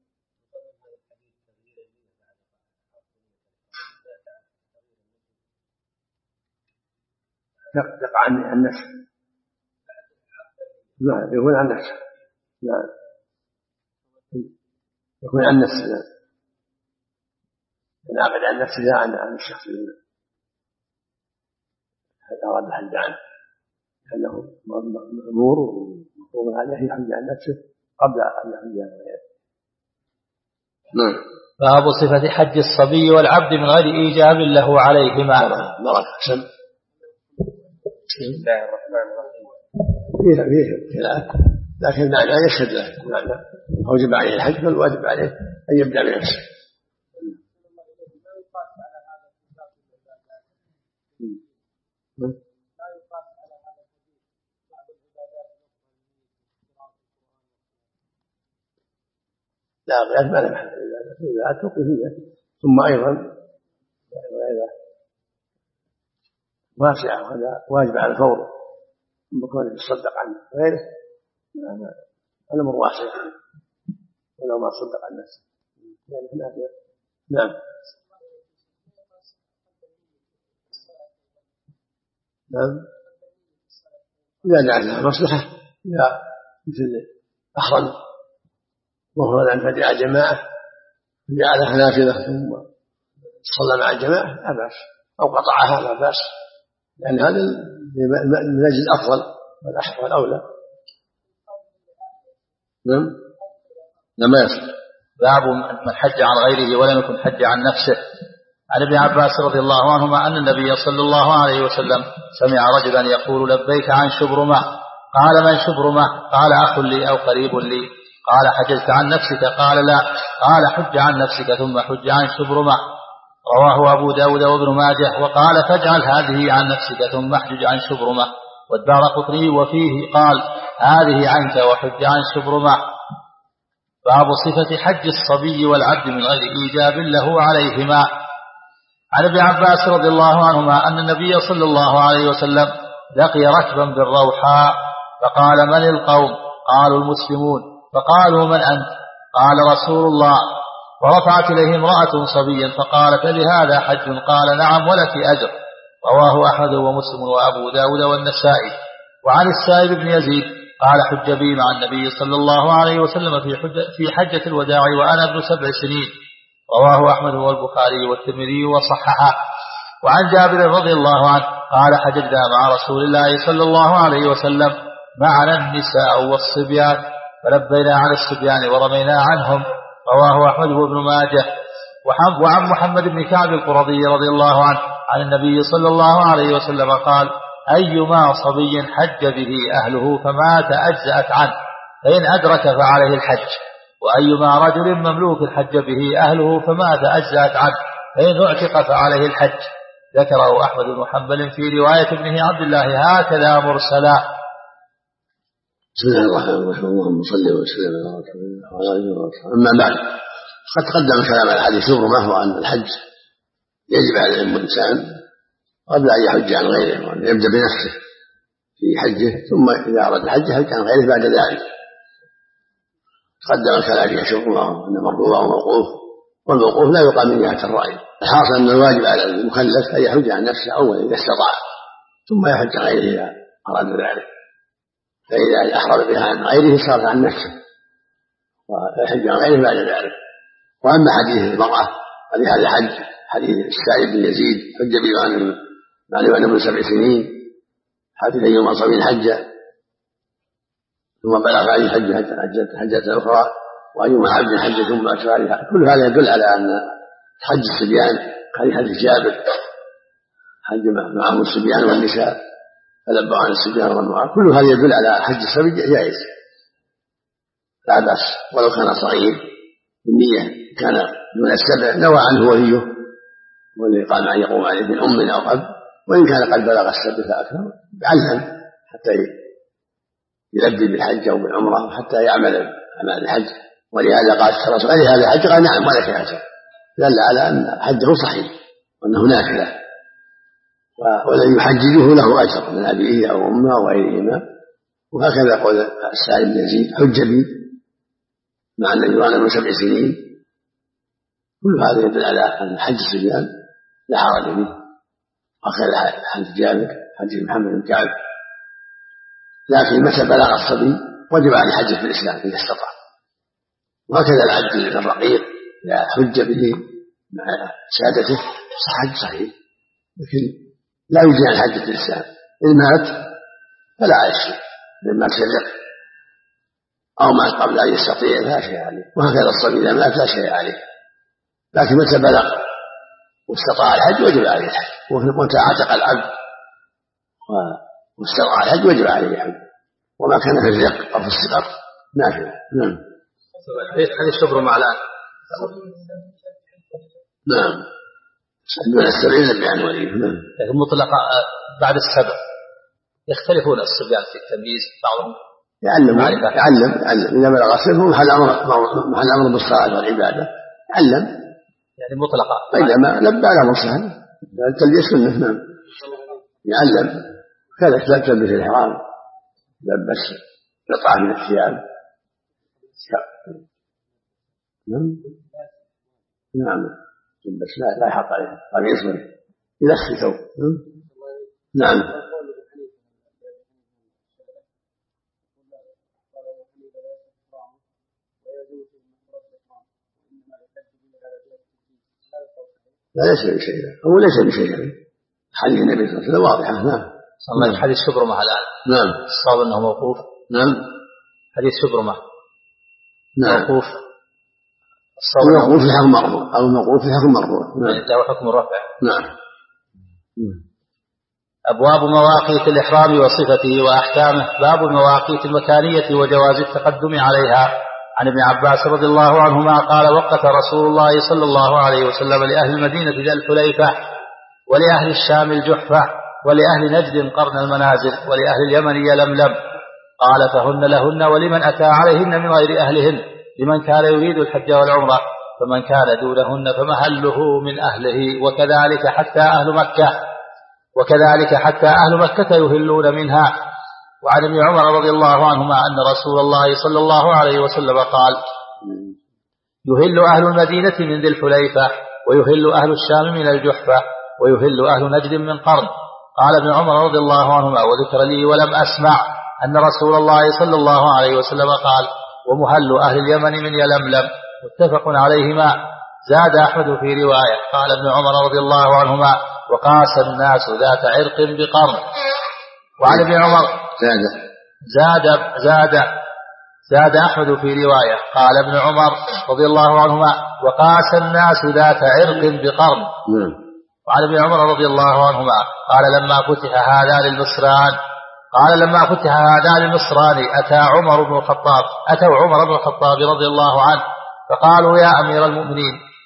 يقع عن نفسه. نعم يكون عن نفسه. نعم يكون عن نفسه. ينعقد عن نفسه لا عن عن الشخص الذي أراد الحج عنه لأنه مأمور ومفروض عليه يحج عن نفسه قبل أن يحج عن غيره. نعم. باب صفة حج الصبي والعبد من غير إيجاب له عليهما. بارك سم. بسم الله الرحمن الرحيم. فيه فيه خلاف لكن معنى يشهد له معنى أوجب عليه الحج فالواجب عليه أن يبدأ بنفسه. لا قياس ما له محل العبادات توقيفية. ثم أيضا واسعة وهذا واجب على الفور بكونه يتصدق عنه غيره الأمر واسع ولو ما تصدق عن نفسه. نعم نعم إذا جعل لها مصلحة إذا مثل أحرم وهو أن فجأة جماعة جعلها نافلة ثم صلى مع الجماعة لا بأس أو قطعها لا بأس لأن هذا من أجل الأفضل والأحسن والأولى. نعم لما يصل. باب من حج عن غيره ولم يكن حج عن نفسه. عن ابن عباس رضي الله عنهما أن النبي صلى الله عليه وسلم سمع رجلا يقول لبيك عن شبرمة. قال من شبرمة؟ قال أخ لي أو قريب لي. قال حججت عن نفسك؟ قال لا. قال حج عن نفسك ثم حج عن شبرمة. رواه أبو داود وابن ماجه وقال فاجعل هذه عن نفسك ثم احجج عن شبرمة. والدارقطني وفيه قال هذه عنك وحج عن شبرمة. باب صفة حج الصبي والعبد من غير إيجاب له عليهما. عن ابن عباس رضي الله عنهما أن النبي صلى الله عليه وسلم لقي ركبا بالروحاء فقال من القوم؟ قالوا المسلمون. فقالوا من أنت؟ قال رسول الله. ورفعت إليه امرأة صبيا فقالت لهذا حج؟ قال نعم ولك أجر. رواه أحمد ومسلم وأبو داود والنسائي. وعن السائب بن يزيد قال حج بي مع النبي صلى الله عليه وسلم في حجة, في حجة الوداع وأنا ابن سبع سنين. رواه أحمد والبخاري والترمذي وصححه. وعن جابر رضي الله عنه قال حججنا مع رسول الله صلى الله عليه وسلم معنا النساء والصبيان فلبينا عن الصبيان ورمينا عنهم. رواه أحمد وابن ماجه. وعن محمد بن كعب القرظي رضي الله عنه عن النبي صلى الله عليه وسلم قال أيما صبي حج به أهله فمات أجزأت عنه فإن أدرك فعليه الحج. وأيما رجل مملوك حج به أهله فمات أجزأت عنه فإن اعتق فعليه الحج. ذكره أحمد بن حنبل في رواية ابنه عبد الله هكذا مرسلا. بسم الله الرحمن الرحيم. اللهم صل وسلم على رسول الله وعلى اله وصحبه. اما بعد، قد تقدم الكلام على حديث شبرمة وهو ان الحج يجب على الانسان قبل ان يحج عن غيره، وان يبدا بنفسه في حجه، ثم اذا اراد الحج يحج عن غيره بعد ذلك. تقدم الكلام في شبرمة ان مرفوع وموقوف، والموقوف لا يقام من جهه الراي. الحاصل ان الواجب على المكلف ان يحج عن نفسه اولا اذا استطاع، ثم يحج عن غيره اذا اراد ذلك. فإذا أحرم بها عن غيره صار عن نفسه، ويحج عن غيره بعد ذلك. وأما حديث المرأة في هذا الحج، حديث السائب بن يزيد حج به عن ابن سبع سنين، حديث أيما صبي حج ثم بلغ أي حج حجة حجة أخرى، وأيما عبد حج ثم أشفى، كل هذا يدل على أن حج الصبيان هذه حديث جابر حج معهم الصبيان والنساء فلبوا عن الصبيان والنساء، كل هذا يدل على حج الصبي جائز لا بأس، ولو كان صغير بالنية كان دون السبع نوى عنه وليه والذي قال أن يقوم عليه من أم أو أب، وإن كان قد بلغ السبع فأكثر يعلم حتى يلبي بالحج أو بالعمرة حتى يعمل أعمال الحج. ولهذا قال الرسول عليه هذا الحج قال نعم ولك يا أجر، دل على أن حجه صحيح وأنه نافلة، والذي يحججه له أجر من أبيه أو أمه أو غيرهما. وهكذا قول السائب بن يزيد حج بي مع أن يرانا من سبع سنين، كل هذا يدل على أن حج الصبيان لا حرج به. وهكذا حج جابر حج محمد بن كعب، لكن متى بلغ الصبي وجب عليه حج في الإسلام إذا استطاع. وهكذا العبد الرقيق إذا حج به مع سادته صح صحيح، لكن لا يجزي عن حج في الإسلام. إن مات فلا عليه شيء، إن مات شرق أو مات قبل أن يستطيع لا شيء عليه. وهكذا الصبي إذا مات لا شيء عليه، لكن متى بلغ واستطاع الحج وجب عليه الحج، ومتى عتق العبد واستطاع الحج وجب عليه الحج، وما كان في الرق أو في الصغر نافلة. نعم. هذه شبر مع الآن. نعم. دون السبعين بيان وليه. لكن مطلقة بعد السبع يختلفون الصبيان في التمييز، بعضهم يعلم يعلم يعلم إذا بلغ السبع هو محل أمر محل أمر بالصلاة والعبادة يعلم يعني مطلقة. فإذا ما لبى له سهل التلبية سنة. نعم يعلم كذلك لا تلبس الإحرام لبس قطعة من الثياب. نعم نعم بس لا لا يحط عليه قميص يلخي ثوب. نعم لا ليس بشيء، هو ليس بشيء حديث النبي صلى الله عليه وسلم واضحة. نعم صلى حديث شبرمة الآن. نعم الصواب أنه موقوف. نعم حديث شبرمة نعم موقوف، الموقوف في حكم مرفوع أو الموقوف في حكم مرفوع. نعم له حكم الرفع. نعم. أبواب مواقيت الإحرام وصفته وأحكامه. باب المواقيت المكانية وجواز التقدم عليها. عن ابن عباس رضي الله عنهما قال وقت رسول الله صلى الله عليه وسلم لأهل المدينة ذا الحليفة، ولأهل الشام الجحفة، ولأهل نجد قرن المنازل، ولأهل اليمن يلملم. قال فهن لهن ولمن أتى عليهن من غير أهلهن، لمن كان يريد الحج والعمرة، فمن كان دونهن فمحله من أهله، وكذلك حتى أهل مكة وكذلك حتى أهل مكة يهلون منها. وعن ابن عمر رضي الله عنهما أن رسول الله صلى الله عليه وسلم قال يهل أهل المدينة من ذي الحليفة، ويهل أهل الشام من الجحفة، ويهل أهل نجد من قرن. قال ابن عمر رضي الله عنهما وذكر لي ولم أسمع أن رسول الله صلى الله عليه وسلم قال ومهل أهل اليمن من يلملم. متفق عليهما. زاد أحمد في رواية قال ابن عمر رضي الله عنهما وقاس الناس ذات عرق بقرن. وعن ابن عمر زاد زاد زاد زاد أحمد في رواية قال ابن عمر رضي الله عنهما وقاس الناس ذات عرق بقرن. وعن ابن عمر رضي الله عنهما قال لما فتح هذان المصران قال لما فتح هذان المصران أتى عمر بن الخطاب أتوا عمر بن الخطاب رضي الله عنه فقالوا يا أمير المؤمنين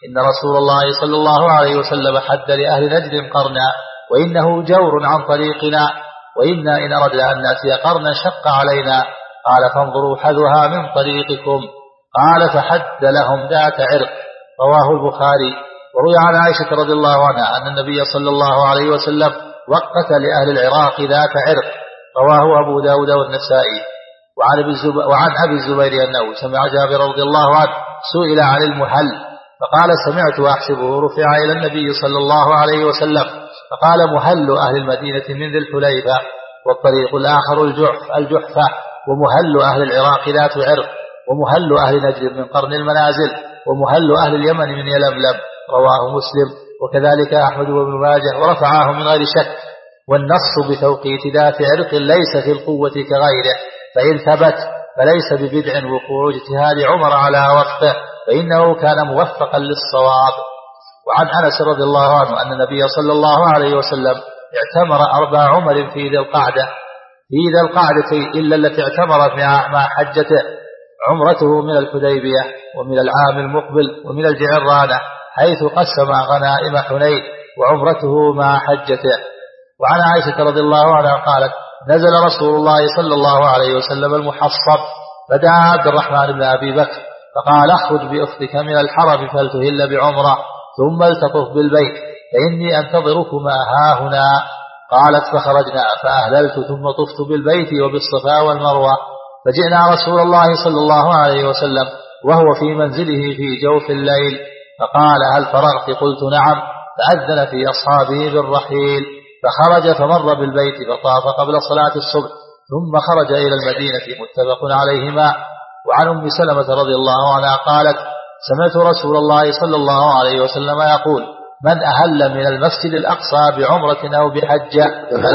إن رسول الله صلى الله عليه وسلم حد لأهل نجد قرنا وإنه جور عن طريقنا وإنا إن أردنا أن نأتي قرنا شق علينا. قال فانظروا حذوها من طريقكم. قال فحد لهم ذات عرق. رواه البخاري. وروي عن عائشة رضي الله عنها أن النبي صلى الله عليه وسلم وقت لأهل العراق ذات عرق. رواه أبو داود والنسائي. وعن أبي الزبير, وعن أبي الزبير أنه سمع جابر رضي الله عنه سئل عن المحل فقال سمعت وأحسبه رفع إلى النبي صلى الله عليه وسلم فقال محل أهل المدينة من ذي الحليفة والطريق الآخر الجحف الجحفة ومهل أهل العراق ذات عرق ومهل أهل نجد من قرن المنازل ومهل أهل اليمن من يلملم. رواه مسلم وكذلك أحمد وابن ماجه ورفعاه من غير شك. والنص بتوقيت ذات عرق ليس في القوة كغيره فإن ثبت فليس ببدع وقوع اجتهاد عمر على وفقه فإنه كان موفقا للصواب. وعن أنس رضي الله عنه أن النبي صلى الله عليه وسلم اعتمر أربع عمر في ذي القعدة في ذي القعدة إلا التي اعتمرت مع حجته عمرته من الحديبية ومن العام المقبل ومن الجعرانة حيث قسم غنائم حنين وعمرته مع حجته. وعن عائشة رضي الله عنها قالت نزل رسول الله صلى الله عليه وسلم المحصب فدعا عبد الرحمن بن أبي بكر فقال اخرج بأختك من الحرم فلتهل بعمرة ثم التطف بالبيت فإني أنتظركما هاهنا. قالت فخرجنا فأهللت ثم طفت بالبيت وبالصفا والمروة فجئنا رسول الله صلى الله عليه وسلم وهو في منزله في جوف الليل فقال هل فرغت؟ قلت نعم. فأذن في أصحابه بالرحيل فخرج فمر بالبيت فطاف قبل صلاة الصبح ثم خرج إلى المدينة متفق عليهما. وعن أم سلمة رضي الله عنها قالت سمعت رسول الله صلى الله عليه وسلم يقول من أهل من المسجد الأقصى بعمرة أو بحجة.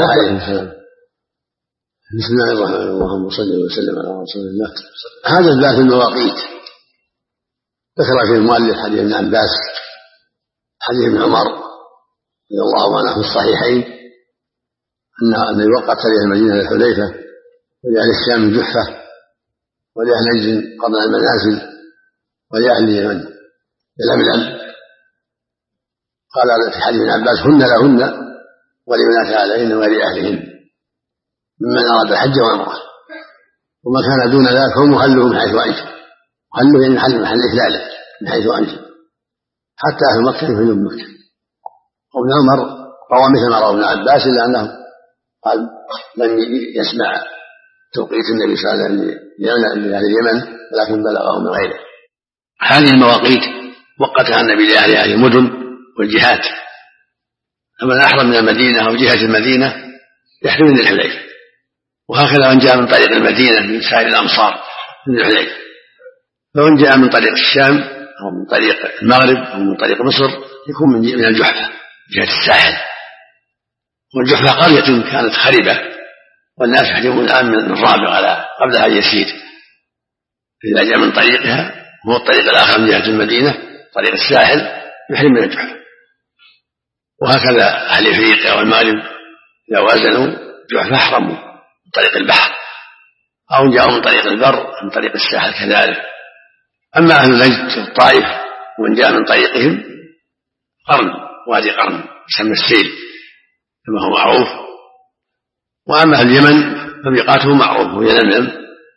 بسم الله الرحمن الرحيم اللهم صل وسلم على رسول الله. هذا الباب المواقيت ذكر فيه المؤلف حديث ابن عباس حديث ابن عمر رضي الله عنه في الصحيحين أن يوقت لأهل المدينة الحليفة ولأهل الشام الجحفة ولأهل نجد قرن المنازل ولأهل اليمن يلملم. قال في حديث ابن عباس هن لهن ولمن أتى عليهن ولأهلهن ممن أراد الحج والعمرة وما كان دون ذلك هو محله من حيث أنشأ. محله يعني محل محل إحلاله من حيث أنشأ حتى أهل مكة يحلون مكة. وابن عمر روى مثل ما روى ابن عباس إلا أنه قال لم يسمع توقيت النبي صلى الله عليه وسلم لأهل اليمن ولكن بلغه من غيره. هذه المواقيت وقتها النبي لأهل هذه المدن والجهات. فمن أحرم من المدينة أو جهة المدينة يحرم من الحليفة وهكذا من جاء من طريق المدينة من سائر الأمصار من الحليفة. فمن جاء من طريق الشام أو من طريق المغرب أو من طريق مصر يكون من الجحفة جهة الساحل. والجحفة قرية كانت خربة والناس يحجبون الآن من الرابع على قبلها يسير. إذا جاء من طريقها هو الطريق الآخر من جهة المدينة طريق الساحل يحرم من الجحفة. وهكذا أهل أفريقيا والمغرب إذا وازنوا جحفة أحرموا من طريق البحر أو جاءوا من طريق البر من طريق الساحل كذلك. أما أهل نجد والطائف ومن جاء من طريقهم قرن وادي قرن يسمى السيل كما هو معروف. وأما أهل اليمن فميقاته معروف وهي يلملم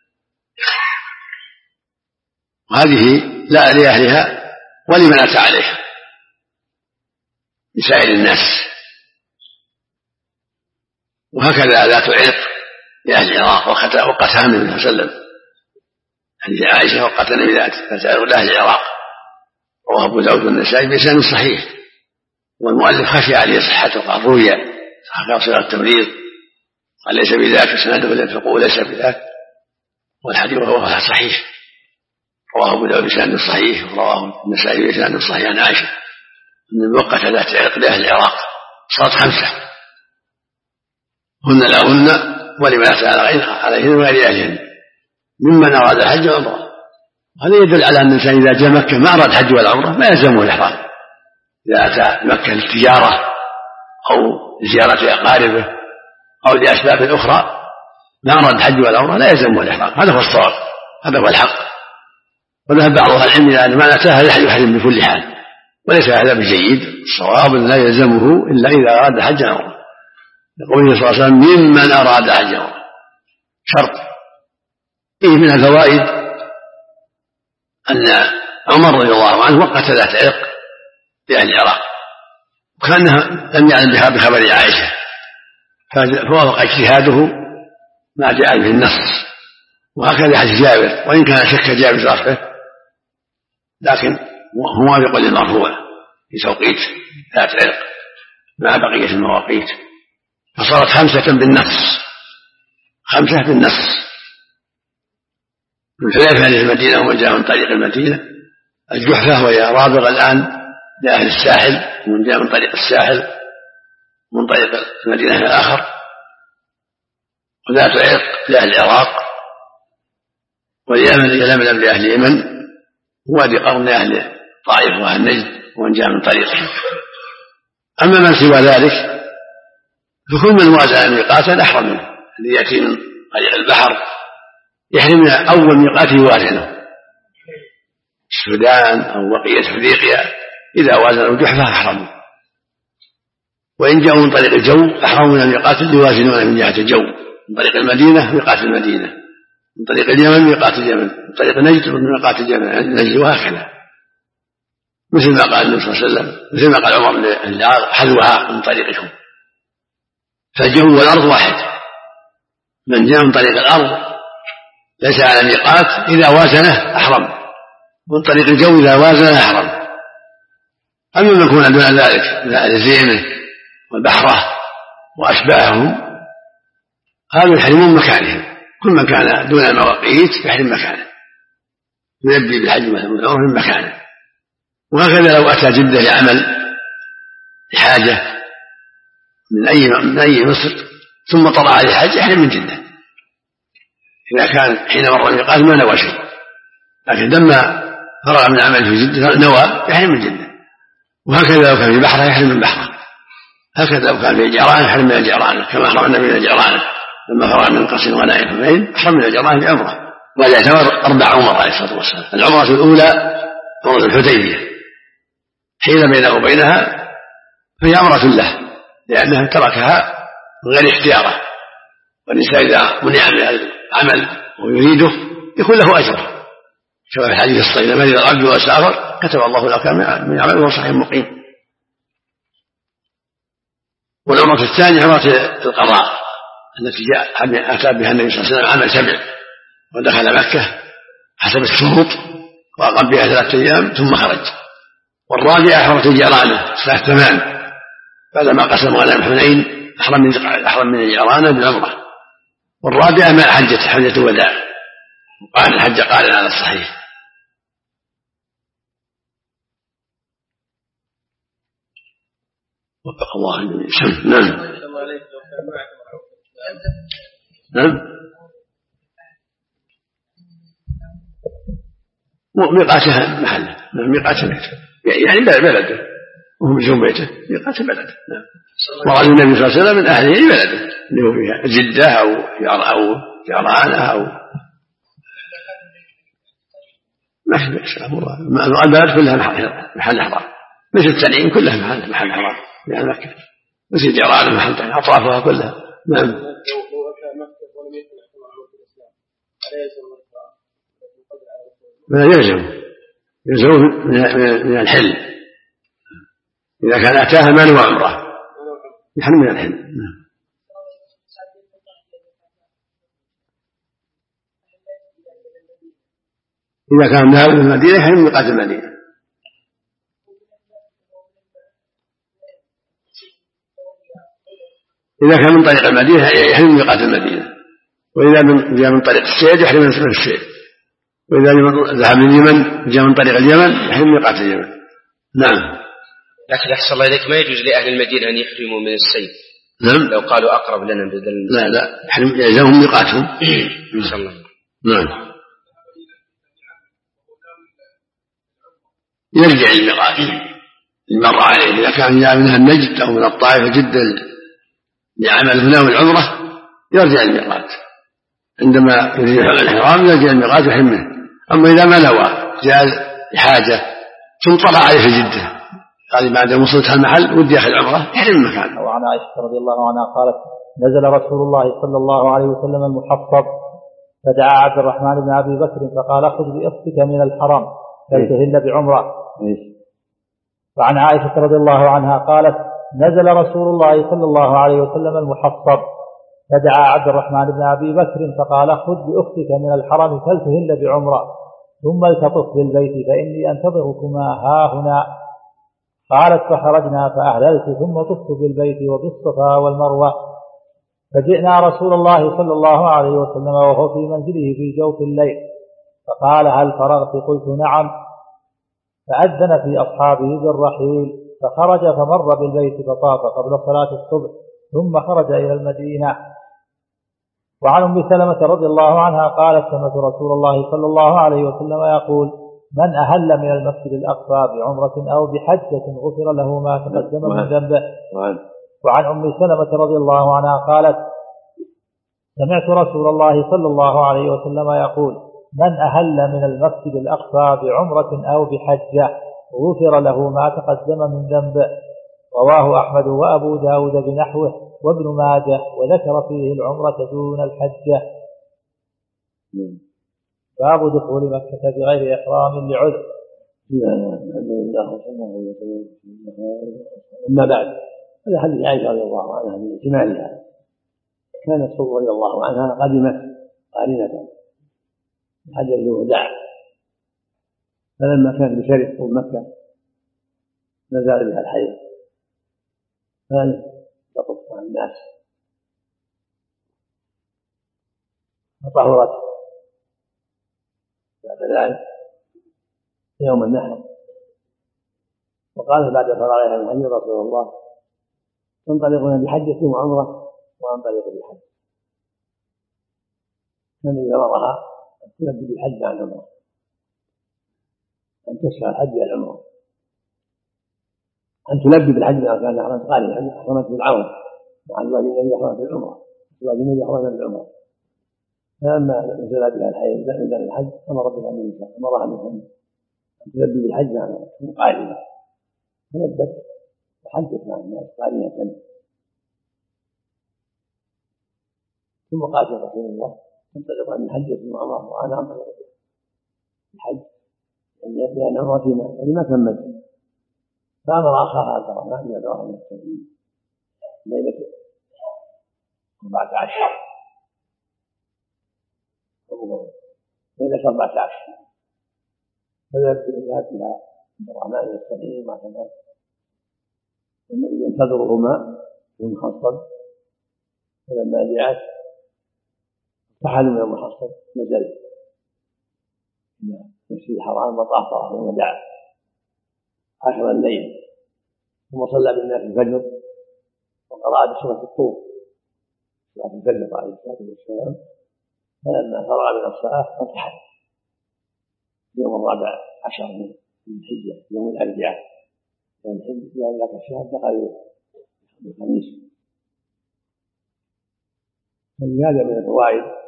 وهذه لا لأهلها ولمن أتى عليها لسائر الناس. وهكذا ذات عرق لأهل العراق وقتها النبي صلى الله عليه وسلم حديث عائشة وقت النبي ذات عرق لأهل العراق رواه أبو داود والنسائي بإسناد صحيح. والمؤلف خشي عليه صحته قال روي صحيح صيغة التمريض قال ليس بذاك اسناده ولا تقول ليس بذاك والحديث وهو صحيح رواه أبو داود بإسناد صحيح ورواه النسائي بإسناد صحيح عن عائشة أن وقت ذات عرق لأهل العراق صارت خمسة هن لهن ولمن أتى عليهن وغير أهلهن ممن أراد الحج والعمرة. هذا يدل على أن الإنسان إذا جاء مكة ما أراد الحج والعمرة ما يلزمه الإحرام. إذا أتى مكة للتجارة أو لزيارة أقاربه أو لأسباب أخرى ما أراد الحج والعمرة لا يلزمه الإحرام. هذا هو الصواب هذا هو الحق. وذهب بعض أهل العلم إلى أن من أتاها يحرم بكل حال وليس هذا بجيد. الصواب لا يلزمه إلا إذا أراد حجا أو عمرة، لقوله صلى الله عليه وسلم ممن أراد حجا أو عمرة، شرط. فيه من الفوائد أن عمر رضي الله عنه وقت ذات عرق لأهل العراق، وكأنها لم يعلم بها بخبر عائشة، فوافق اجتهاده ما جاء به النص. وهكذا حديث جابر، وإن كان شك جابر في رفعه لكن هو موافق للمرفوع في توقيت ذات عرق مع بقية المواقيت، فصارت خمسة بالنص، خمسة بالنص. من حليفة للمدينة ومن جاء من طريق المدينة، الجحفة وهي رابغة الآن لأهل الساحل، ومن جاء من طريق الساحل من طريق المدينة الآخر، وذات عرق لأهل العراق، واليمن يلملم لأهل اليمن، ووادي قرن لأهل طائف وأهل نجد ومن جاء من طريقهم. أما من سوى ذلك فكل من وازن ميقاتا أحرم منه. الذي يأتي من طريق البحر يحرم من أول ميقات يوازنه، السودان أو بقية أفريقيا إذا وازنوا جحفة أحرموا، وإن جاءوا من طريق الجو أحرموا من الميقات اللي يوازنون من جهة الجو، من طريق المدينة ميقات المدينة، من طريق اليمن ميقات اليمن، من طريق نجد من ميقات النجد، وهكذا. مثل ما قال النبي صلى الله عليه وسلم، مثل ما قال عمر حذوها من طريقكم، فالجو والأرض واحد. من جاء من طريق الأرض ليس على ميقات إذا وازنه أحرم، من طريق الجو إذا وازنه أحرم. أما من يكون دون ذلك من أهل الزينة والبحرة وأشباههم هذا يحرمون مكانهم، كل من كان دون المواقيت يحرم مكانه، يلبي بالحج والعمرة من مكانه. وهكذا لو أتى جدة لعمل لحاجة من أي من أي مصر ثم طلع عليه الحج يحرم من جدة، إذا كان حين مر الميقات ما نوى شيء، لكن لما فرغ من العمل في جدة نوى يحرم من جدة. وهكذا لو كان في بحرة يحرم من بحرة، هكذا لو كان في جعران يحرم من الجعران، كما أحرم النبي من الجعران لما فرغ من قصر الغنائم فمين أحرم من الجعران في عمرة. وهذا يعتبر أربع عمر عليه الصلاة والسلام. العمرة الأولى عمرة الحديبية حيل بينه وبينها فهي عمرة له، لأنها تركها من غير اختياره، والإنسان إذا منع من العمل ويريده يكون له أجر، كما في الحديث الصحيح من إذا العبد وسافر كتب الله له من عمل وهو صحيح مقيم. والعمرة الثانية عمرة القضاء التي جاء أتى بها النبي صلى الله عليه وسلم عام سبع، ودخل مكة حسب الشروط وأقام بها ثلاثة أيام ثم خرج. والرابعة عمرة الجعرانة سنة ثمان بعدما قسم غنم حنين أحرم من أحرم من الجعرانة بالعمرة. والرابعة مع حجة حجة الوداع، وقال الحج قال على الصحيح. وفق الله الجميع. نعم نعم ميقاتها محله، ميقاتها بيته يعني بلده، وهم يجون بيته ميقات بلده. نعم. وقال النبي صلى الله عليه وسلم من أهله بلده اللي هو فيها جدة أو أو جعرانة أو ما في البلد كلها محل حرام، مثل التنعيم كلها محل محل حرام يعني مكة، مثل جعرانة محل تنعيم أطرافها كلها. نعم. لا يلزم يلزم من الحل، إذا كان أتاها ما نوى عمره يحرم من الحل. إذا كان ذهب من المدينة يحرم من ميقات المدينة. إذا كان من طريق المدينة يحرم من ميقات المدينة، وإذا من جاء من طريق السيد يحرم من السيد، وإذا ذهب من اليمن جاء من طريق اليمن يحرم من ميقات اليمن. نعم. لكن أحسن الله إليك ما يجوز لأهل المدينة أن يحرموا من السيد. نعم. لو قالوا أقرب لنا بدل. لا لا يحرم يلزمهم ميقاتهم. إن شاء الله. نعم. يرجع الميقات المر عليه، إذا كان جاء منها النجد أو من الطائف جدا لعمل هنا والعمرة يرجع الميقات، عندما يريد الإحرام يرجع الميقات ويحرم منه. أما إذا ما نوى جاء لحاجة ثم طلع عليه في جدة قال بعد ما وصلت المحل ودي أخذ عمرة يحرم المكان. وعن عائشة رضي الله عنها قالت نزل رسول الله صلى الله عليه وسلم المحصب فدعا عبد الرحمن بن أبي بكر فقال خذ بأختك من الحرم كي تهل بعمرة. وعن عائشة رضي الله عنها قالت نزل رسول الله صلى الله عليه وسلم المحصب فدعا عبد الرحمن بن أبي بكر فقال خذ بأختك من الحرم كي تهل بعمرة ثم التطف بالبيت فإني أنتظركما ها هنا. قالت فخرجنا فأهللت ثم طفت بالبيت وبالصفا والمروة فجئنا رسول الله صلى الله عليه وسلم وهو في منزله في جوف الليل فقال هل فرغت؟ قلت نعم. فأذن في أصحابه بالرحيل فخرج فمر بالبيت فطاف قبل صلاة الصبح ثم خرج إلى المدينة. وعن أم سلمة رضي الله عنها قالت سمعت رسول الله صلى الله عليه وسلم يقول من أهل من المسجد الأقصى بعمرة أو بحجة غفر له ما تقدم من ذنبه. وعن أم سلمة رضي الله عنها قالت سمعت رسول الله صلى الله عليه وسلم يقول من أهل من المسجد الأقصى بعمرة أو بحجة غفر له ما تقدم من ذنبه. رواه أحمد وأبو داود بنحوه وابن ماجه وذكر فيه العمرة دون الحجة. باب دخول مكة بغير إحرام لعذر. أما بعد هذا حديث عائشة رضي الله عنها من احتمالها كانت صلى رضي الله عنها قدمت قارنة حجة الوداع فلما كان بشرف طول مكة نزل بها الحيض فلم تطف مع الناس فطهرت بعد ذلك يوم النحر وقال بعد فرغها من حج رسول الله تنطلقون بحجة وعمرة وانطلق بالحج. كان إذا مرها أن تلبي بالحج عن عمرة أن تشفع الحج العمرة أن تلبي بالحج مع كان أحرمت قال أحرمت بالعمرة مع الزواج النبي أحرمت بالعمرة الزواج النبي أحرمت بالعمرة. فلما نزل بها الحج نزل الحج أمر بها النبي أمرها أن تلبي بالحج مع عمرة قائلة فلبت وحجت مع الناس قائلة. ثم قال رسول الله انطلق من حجة وعمرة وأنا أنطلق بالحج لأن عمرتي يعني ما كملت. فأمر أخاها عبد الرحمن يدعوها من التنعيم ليلة أربعة عشر ليلة أربعة عشر فذهب بها عبد الرحمن إلى التنعيم مع كمال والنبي ينتظرهما في المحصب. فلما جاءت فحل من المحصب نزل إلى المسجد الحرام وطاف طواف الوداع آخر الليل ثم صلى بالناس الفجر وقرأ بسورة الطور صلاة الفجر عليه الصلاة والسلام. فلما فرغ من الصلاة ارتحل يوم الرابع عشر من الحجة يوم الأربعاء لأن يعني ذاك الشهر دخل الخميس. فلهذا من الفوائد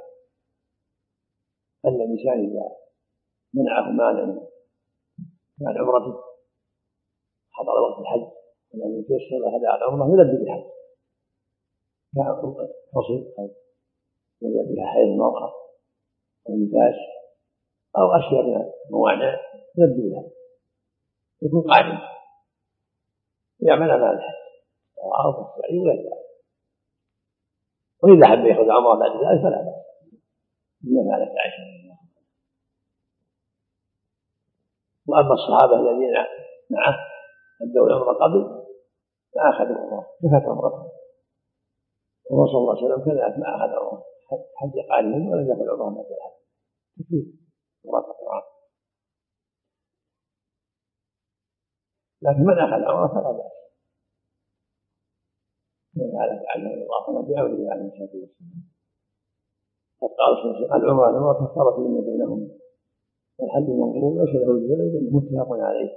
أن الإنسان إذا منعه مانع عن عمرته حضر وقت الحج ولم يتيسر له هذا على عمره يلبي بالحج كحصن أو يلبي بها حيض المرأة أو نفاس أو أشياء من الموانع يلبي بالحج يكون قائم ويعمل أمام الحج وعرض السعي ولا ذلك. وإذا حب يأخذ عمره بعد ذلك فلا بأس بما فعلت عائشة. وأما الصحابة الذين معه أدوا العمرة قبل فأخذوا عمره كفت عمرته والرسول صلى الله عليه وسلم كذلك ما أخذ عمره حج قارنا ولم يأخذ عمره بعد الحج تكفيه عمرة العام. لكن من أخذ عمره فلا بأس من فعلت عائشة رضي الله عنها بأمره عليه الصلاة والسلام. قد قال العمرة العمرة كفارة لما بينهم والحج المنقول ليس له جزاء متفق عليه.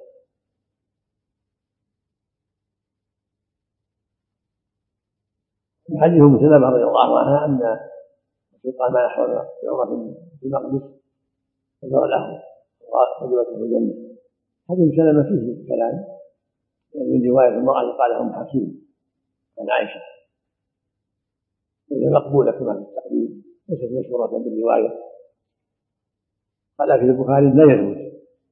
من حديث ام سلمة رضي الله عنها ان قال ما يحرم بعمرة في المقدس فقال له وجبت له الجنة. حديث ام سلمة فيه كلام يعني من رواية المرأة قالها أم حكيم عن عائشة، وهي مقبولة كما في التقريب، ليست مشهورة بالرواية. قال في البخاري لا يجوز،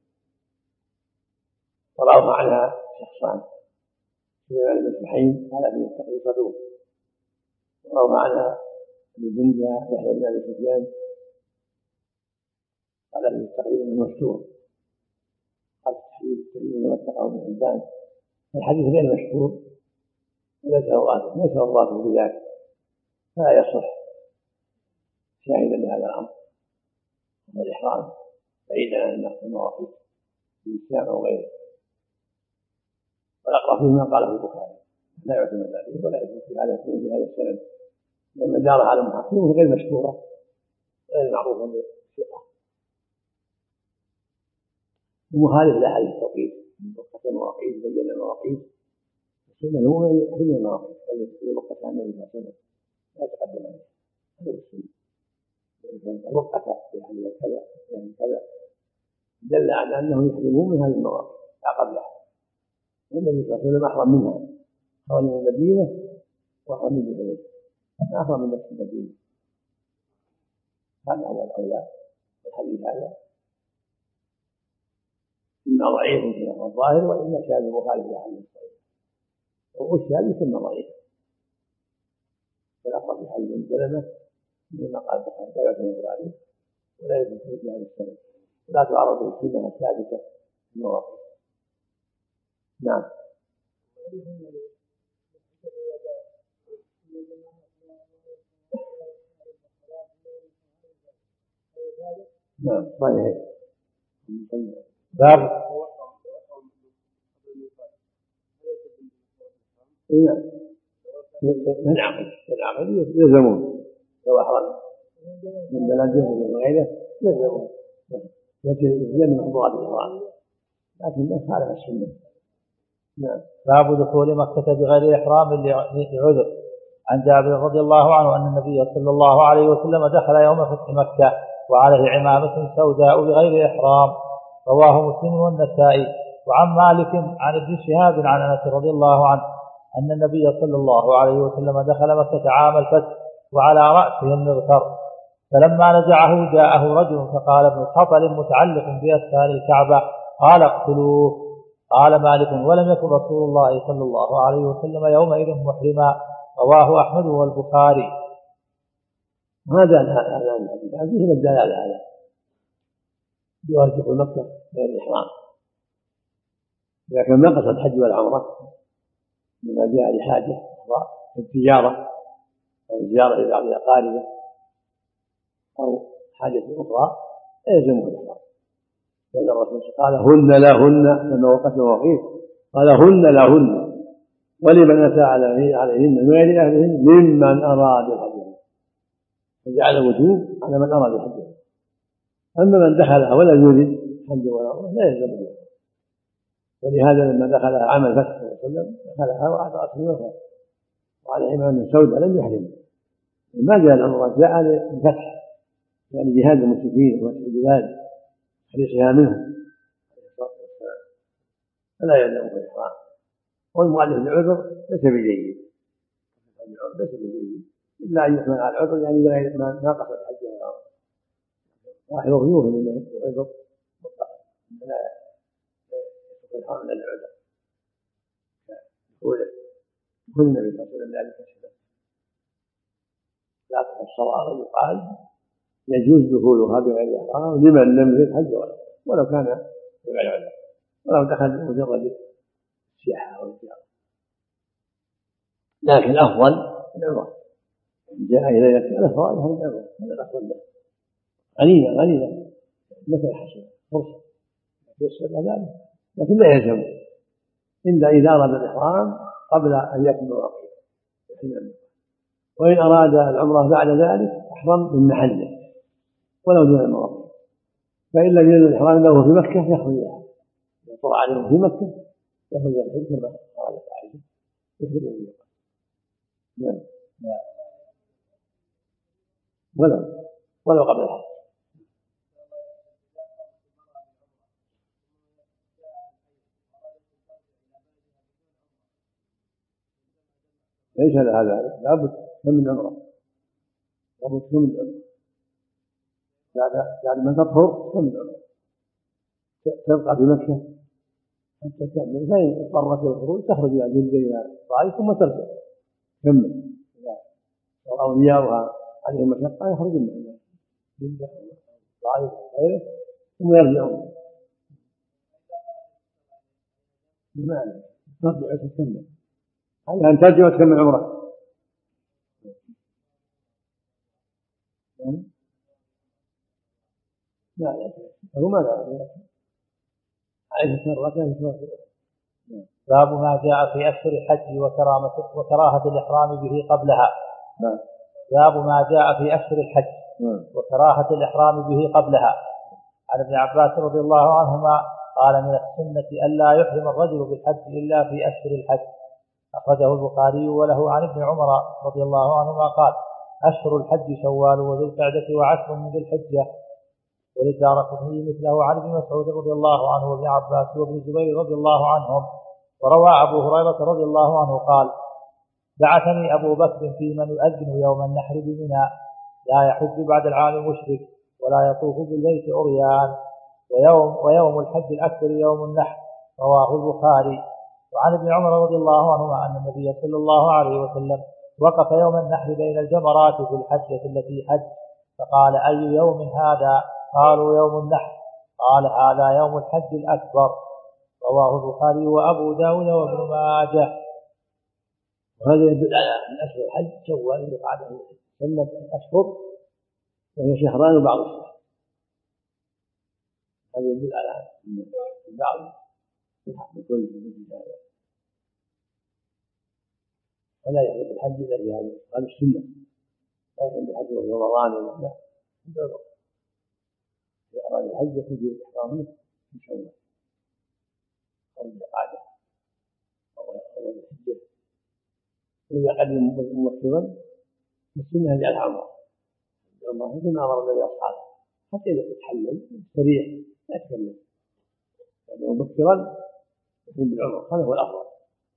وروى عنها شخصان سليمان بن سحيم قال في التقريب صدوق، وروى عنها ابن بنجا يحيى بن ابي سفيان قال في التقريب انه مشهور، قال في التحديد التقريب واتقاه ابن حبان. الحديث غير مشهور وليس الراتب ليس الراتب بذلك، فلا يصح شاهدا لهذا الامر والاحرام بعيدا عن نقص المواقيت في الاسلام او غيره. والأقرب فيه ما قال في البخاري لا يعتمد عليه ولا يكون في هذا في هذا السند، لأن مدار على المحاكم غير مشهورة غير معروفة بالثقة، ومخالف لأحاديث التوقيت وقت المواقيت بين المواقيت. السنة هو يحل المواقيت التي وقت عن النبي صلى الله عليه وسلم لا يتقدم عليه، هذا هو السنة. وقت يعني كذا يعني كذا دل على أنه يحرمون من هذه المواقيت لا قبلها، والنبي صلى الله عليه وسلم أحرم منها، أحرم من المدينة وأحرم من الحديبية، أحرم من نفس المدينة. هذا هو الأولى. الحديث هذا إما ضعيف في الظاهر وإما شاذ مخالف لأحاديث الصحيح، والشاذ يسمى ضعيف. فالأقرب في حديث أم سلمة مثل قال البخاري لا يعتمد عليه ولا يكون في هذا السند، ولا تعرض السنة الثابتة في المواقف. نعم. نعم صحيح. باب من عقل من عقل يلزمون لو أحرم من بلده ومن غيره يلزمون يتجنب محظورات الإحرام، لكن لا خالف السنة. نعم. باب دخول مكة بغير إحرام لعذر. عن جابر رضي الله عنه أن النبي صلى الله عليه وسلم دخل يوم فتح مكة وعليه عمامة سوداء بغير إحرام، رواه مسلم والنسائي. وعن مالك عن ابن شهاب عن أنس رضي الله عنه أن النبي صلى الله عليه وسلم دخل مكة عام الفتح وعلى رأسه المغفر، فلما نزعه جاءه رجل فقال ابن خطل متعلق بأسفار الكعبة قال اقتلوه. قال مالك ولم يكن رسول الله صلى الله عليه وسلم يومئذ محرما، رواه أحمد والبخاري. هذا الحديث فيه الدلالة على جواز دخول مكة غير الإحرام إذا كان ما قصد الحج والعمرة، لما جاء لحاجة التجارة أو الزيارة لبعض أقاربه أو حاجة أخرى يلزمه الإحرام، لأن الرسول قال هن لهن لما وقت المواقيت قال هن لهن ولمن أتى عليهن من غير أهلهن ممن أراد الحج، فجعل وجوب على من أراد الحج. أما من دخلها ولا يريد حج ولا عمرة لا يلزمه. ولهذا لما دخلها عام الفتح صلى الله عليه وسلم دخلها وعلى رأسه المغفر وعلى عمامة سوداء لم يحرم، ما جاء العمرة جاء للفتح يعني جهاد المشركين وفتح البلاد حريصها منهم فلا يلزمه الإحرام. والمؤلف العذر ليس بجيد ليس بجيد إلا أن يحمل على العذر يعني غير ما ناقص الحج والعمرة، واحد يوهم من العذر لا يستطيع الحرم من العذر. يقول النبي صلى الله عليه وسلم ذلك الشباب لا الصواب يقال يجوز دخولها بغير إحرام لمن لم يرد حج ولا ولو كان بغير عذر، ولو دخل بمجرد سياحة أو زيارة، لكن الأفضل العمرة. جاء إلى يكفي الفوائد هذا العمرة هذا الأفضل له غنيمة غنيمة متى يحصل فرصة يسر ذلك، لكن لا يلزم إلا إذا أراد الإحرام قبل أن يتم الوقت، وإن أراد العمرة بعد ذلك أحرم من محله ولو دون المواقف، فإن لم يجد الإحرام له في مكة يخرج لها، إذا طلع عليهم في مكة يخرج الحج كما قالت عائشة يخرج من نعم ولو ولو قبل الحج. لها ذلك لابد من عمره، لابد من عمره بعد بعد ما تطهر من عمره تبقى في مكة حتى تكمل، فإن اضطرت إلى الخروج تخرج إلى جدة إلى الطائف ثم ترجع تكمل. إذا أولياؤها عليهم مشقة يخرجون من جدة الطائف وغيره ثم يرجعون بمعنى ترجع وتكمل، على أن ترجع وتكمل عمرك. لا لا هو ما لا باب ما جاء في أشهر الحج وكراهة الإحرام به قبلها. باب ما جاء في أشهر الحج وكراهة الإحرام به قبلها. عن ابن عباس رضي الله عنهما قال من السنة ألا يحرم الرجل بالحج إلا في أشهر الحج. أخرجه البخاري وله عن ابن عمر رضي الله عنهما قال أشهر الحج شوال وذو القعدة وعشر من ذي الحجة. وللدارقطني مثله عن ابن مسعود رضي الله عنه وابن عباس وابن الزبير رضي الله عنهم. وروى أبو هريرة رضي الله عنه قال بعثني أبو بكر في من يؤذن يوم النحر بمنى لا يحج بعد العام مشرك ولا يطوف بالبيت عريان ويوم, ويوم الحج الأكبر يوم النحر. رواه البخاري. وعن ابن عمر رضي الله عنهما أن النبي صلى الله عليه وسلم وقف يوم النحر بين الجمرات في الحجة التي حج فقال أي يوم هذا؟ قالوا يوم النحر. قال هذا يوم الحج الأكبر. رواه البخاري وأبو داود وابن ماجه. وهذا يدل على أن أشهر الحج شوال وذو القعدة سمت الأشهر وهي شهران وبعض الشهر. هذا يدل على أن البعض يلحق بكل مثل هذا ولا يحرم الحج إلا في هذا. هذا السنة لا يحرم الحج وفي رمضان ولا لا في أراد الحج يكون في إحرامه في شوال أو القعدة أو الحجة. وإذا قدم ممثلا السنة يجعل عمره الله كما أمر النبي أصحابه حتى إذا تتحلل سريع لا تكلم يعني مبكرا يكون بالعمر هذا هو الأفضل.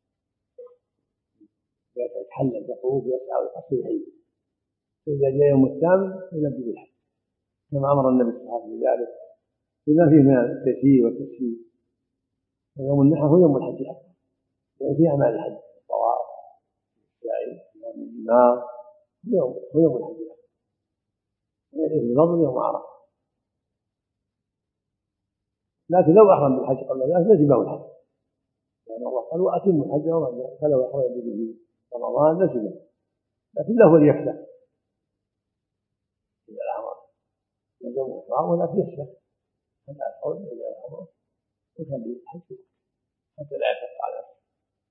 إذا تتحلل يطوف يسعى ويقصر الحج فإذا جاء يوم الثامن يلبي بالحج كما أمر النبي صلى الله عليه وسلم بذلك بما فيه من التيسير والتسهيل. ويوم النحر هو يوم الحج الأكبر يعني فيه أعمال الحج الطواف السعي الجمار هو يوم الحج الأكبر يعني في فضل يوم عرفة. لكن لو أحرم بالحج قبل ذلك لزمه الحج يعني الله قال وأتم الحج وما فلو أحرم به رمضان لزمه لكن له وليفسح إذا الأمر يلزم الإحرام ولا يفسح حتى أدخل إلى الأمر وكان الحج حتى لا يشق على نفسه.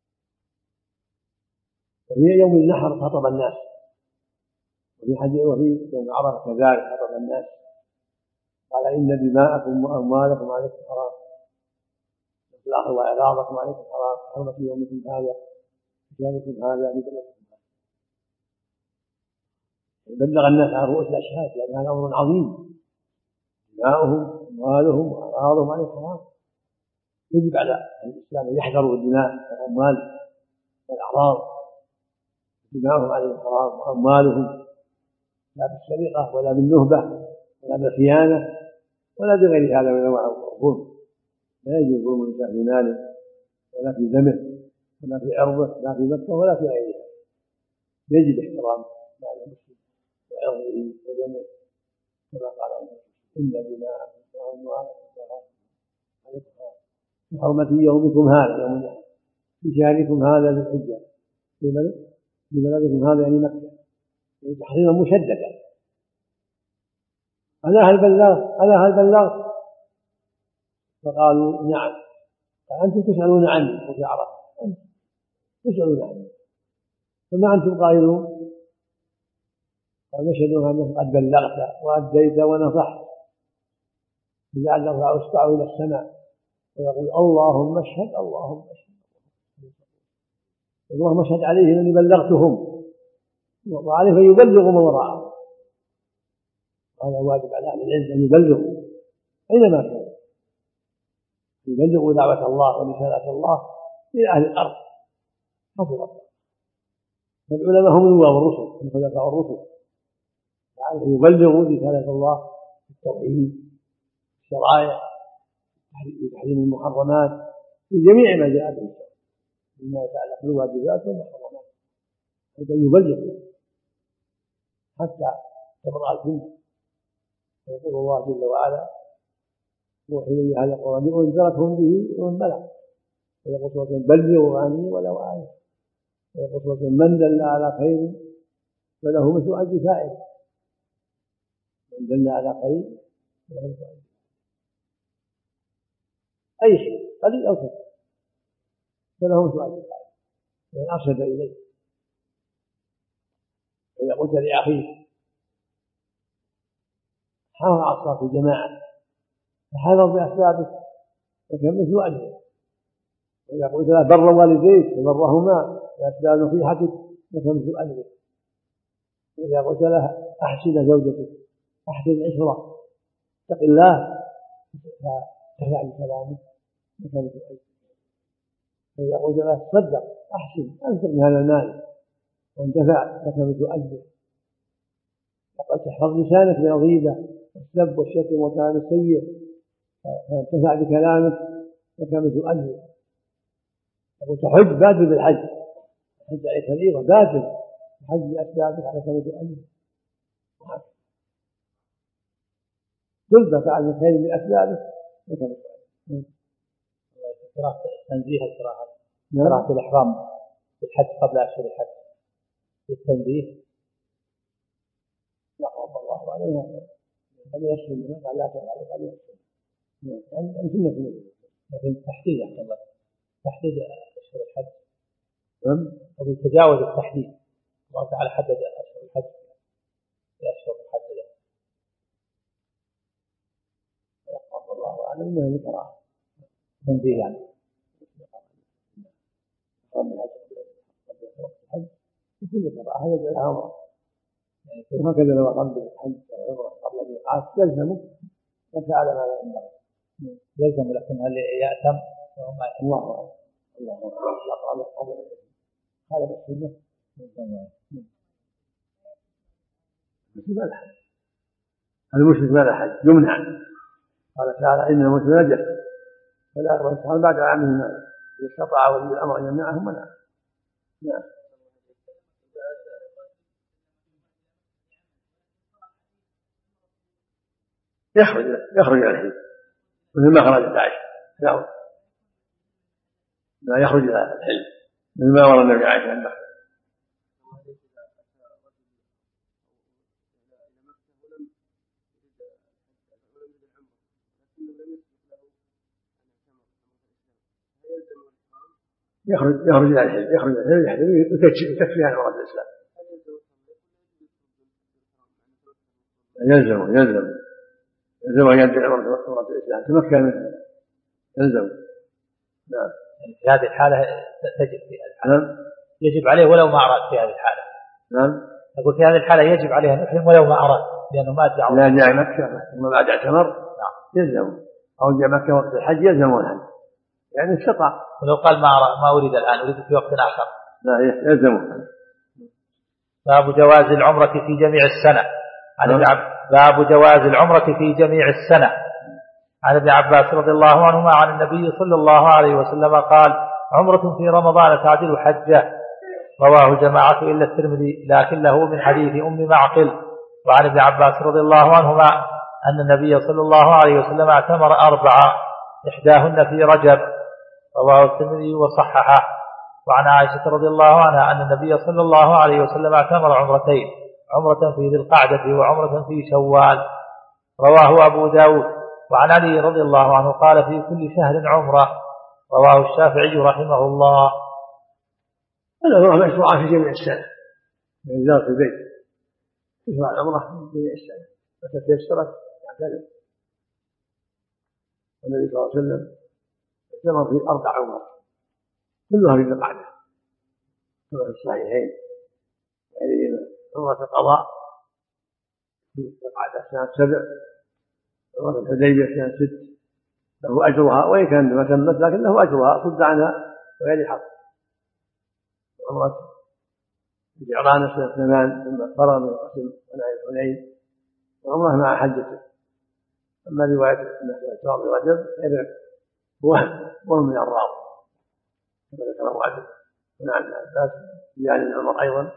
وفي يوم النحر خطب الناس وفي حج وفي يوم عرفة كذلك خطب الناس قال إن دماءكم وأموالكم عليكم حرام في الآخر وإعراضكم عليكم حرام حرمة يومكم هذا بشهركم هذا ببلدكم هذا. بلغ الناس عن رؤوس الأشهاد لأن هذا أمر عظيم دماؤهم وأموالهم وأعراضهم عليكم حرام. يجب على الإسلام أن يحذروا الدماء والأموال والأعراض. دماؤهم عليهم حرام وأموالهم لا بالسرقة ولا بالنهبة ولا بالخيانة ولا بغير هذا من انواع الظلم. لا يجوز ظلم الانسان في ماله ولا في دمه ولا في عرضه لا في مكه ولا في غيرها. يجب احترام مال المسلم وعرضه ودمه كما قال ان دماءكم واموالكم عليكم بحرمة يومكم هذا يوم النحر في شهركم هذا ذي الحجه في بلدكم هذا يعني مكه يعني تحريما مشددا. ألا هل بلغت ألا هل بلغت فقالوا نعم. فأنتم تسألون عني وفي عرفة أنتم تسألون عني فما أنتم قائلون؟ قال نشهد أنك قد بلغت وأديت ونصحت. فجعل يرفع إصبعه إلى السماء ويقول اللهم اشهد اللهم اشهد اللهم اشهد عليه أني بلغتهم وعليه فيبلغ من وراءهم. هذا واجب على أهل العلم أن يبلغوا أينما كان يبلغوا دعوة الله ورسالة الله إلى أهل الأرض حسب الله. فالعلماء هم نواب الرسل هم خلفاء الرسل يعني يبلغوا رسالة الله في التوحيد الشرائع في تحريم المحرمات في جميع ما جاء به مما يتعلق بالواجبات والمحرمات حتى يبلغ حتى تبرأ الذمة فيقول الله جل وعلا وحي إلي هذا القرآن لأنذركم به ومن بلغ ويقول صلى الله عليه وسلم بلغوا عني ولو آية ويقول صلى الله عليه وسلم من دل على خير فله مثل أجر فاعل من دل على خير فله مثل أجر أي شيء قليل أو كثير فله مثل أجر فاعل وإن أرشد إليه إذا قلت لأخيك حافظ على الصلاة الجماعة فحافظ بأسبابك فكم مثل أجره وإذا قلت له بر والديك فبرهما بأسباب نصيحتك فكم مثل أجره وإذا قلت له أحسن زوجتك أحسن العشرة اتق الله فتفع بكلامك فكم مثل أجره وإذا قلت له صدق أحسن أنفق من هذا المال وانتفع فكم مثل أجره وقد تحفظ لسانك من الغيبة والسب والشتم والكلام السيء فانتفع بكلامك فكم مثل أجره يقول تحج بادر بالحج حج عليك فريضة بادر الحج بأسبابك على كم مثل أجره كل ما فعل من خير بأسبابه فكم مثل أجره. قراءة تنزيه القراءة قراءة الإحرام بالحج قبل أشهر الحج بالتنزيه لا قال الله أعلم قبل أشهر الحج لا تفعل قبل أشهر يعني سنة النبي لكن تحديد أحسن الله تحديد أشهر الحج أو تجاوز التحديد الله تعالى حدد أشهر الحج في أشهر الحج له قال الله أعلم إنها ذكرها تنزيه يعني قبل الحج في كل قراءة يجعلها عمرة وهكذا لو قام بالحج أو عمرة قبل الميقات يلزمه ففعل ما لا ينبغي يلزم لكن هل يأتم الله أعلم الله أعلم هذا بالسنة المشرك ما له حج يمنع قال تعالى إن المشرك نجس فلا يقبل الصلاة بعد عامه ماله إذا استطاع ولي الأمر أن يمنعه منع نعم يخرج يخرج إلى الحج مثل ما خرجت عائشة نعم لا يخرج إلى الحج مثل ما أمر النبي عائشة أن يخرج يخرج يخرج إلى الحج يخرج إلى الحج يكفي عن عمرة الإسلام يلزم يلزم يلزم أن يدعي عمرة الإسلام تمكن منها يلزم نعم في هذه الحالة تجب في هذه الحالة يجب عليه ولو ما أراد في هذه الحالة نعم أقول في هذه الحالة يجب عليه أن يحرم ولو ما أراد لأنه ما أدعى لا جاء مكة ثم بعد اعتمر نعم يلزم أو جاء مكة وقت الحج يلزم الحج يعني استطاع ولو قال ما ما أريد الآن أريد في وقت آخر لا يلزم. باب جواز العمرة في جميع السنة عن ابن عب... باب جواز العمرة في جميع السنة عن ابن عباس رضي الله عنهما عن النبي صلى الله عليه وسلم قال عمرة في رمضان تعدل حجة رواه جماعة إلا الترمذي لكن له من حديث أم معقل وعن ابن عباس رضي الله عنهما أن النبي صلى الله عليه وسلم اعتمر أربعة إحداهن في رجب رواه الترمذي وصححه وعن عائشة رضي الله عنها أن النبي صلى الله عليه وسلم اعتمر عمرتين عمرة في ذي القعدة وعمرة في شوال رواه أبو داود وعن علي رضي الله عنه قال في كل شهر عمرة رواه الشافعي رحمه الله. العمرة مشروعة في جميع السنة من زار في البيت تشرع العمرة في جميع السنة فتتيسرت تعتمر والنبي صلى الله عليه وسلم اعتمر في أربع عمر كلها في ذي القعدة كما في الصحيحين يعني عمرة القضاء في ذي القعدة سنة سبع عمرة الحديبية سنة ست له أجرها وإن كان ما تمت لكن له أجرها صد عنها وغير حق عمرة الجعرانة سنة ثمان ثم فرغ من القسم ونعي الحنين وعمره مع حجته. أما رواية أنه سنة رجب وهم وهم من الراض كما ذكر أبو عبد ونعم بن عباس يعني العمر أيضا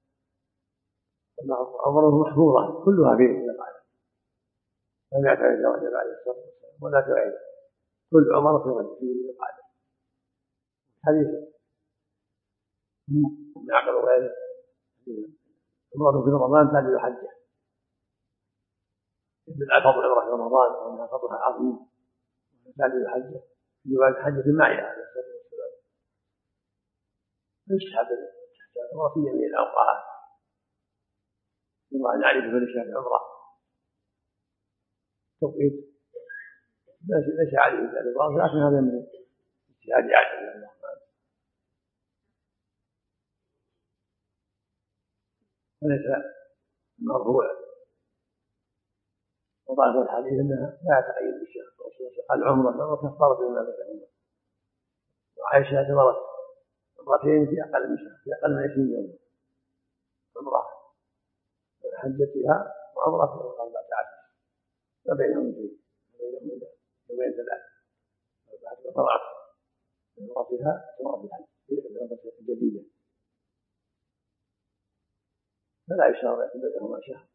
عمره محفوظة كلها في القعدة لم يعترف رجب عليه الصلاة والسلام ولا تعيد كل عمر في القعدة. حديث ابن عقل وغيره عمره في رمضان تعدل حجه يدل فضل عمره في رمضان وأنها فضلها عظيم تعدل حجه رواية حجة معي عليه الصلاة والسلام يستحب العمرة في جميع الأوقات ثم أن يعرف فلشهد العمرة توقيت ليس عليه ذلك لكن هذا من اجتهاد عجل الله وليس مرفوع. وضعف الحديث انها لا تقيد بالشهر العمره العمره كفاره لما ذكر وعائشه اعتبرت مرتين في اقل من شهر في اقل من عشرين يوم عمره حجتها وعمره في اربعه عشر فبينهم شيء بينهم يومين ثلاثه بعد فرعت عمرتها عمره الحج في العمره الجديده فلا يشار بينهما شهر.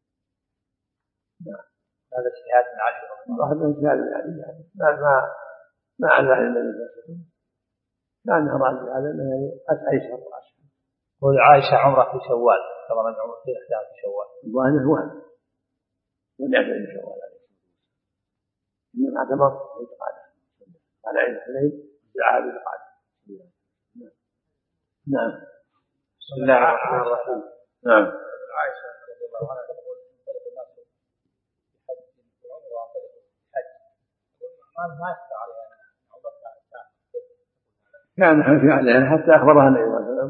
نعم هذا اجتهاد من علي رضي الله عنه. هذا اجتهاد من علي يعني ما ما ما عن ذلك النبي صلى الله عليه وسلم كان راجع على انه يعني ايسر واشهر. وعائشه عمره في شوال كما من عمره في احداث في شوال وانه وهم لم يعتمد في شوال عليه انما اعتمر في القعده على عين الحنين دعا بالقعده. نعم. بسم الله الرحمن الرحيم. نعم. عائشه رضي الله عنها تقول انطلق الناس في حج وعمره وانطلق في حج يقول ما يستطيع عليها عمرتها كان حنفي عليها حتى اخبرها النبي صلى الله عليه وسلم.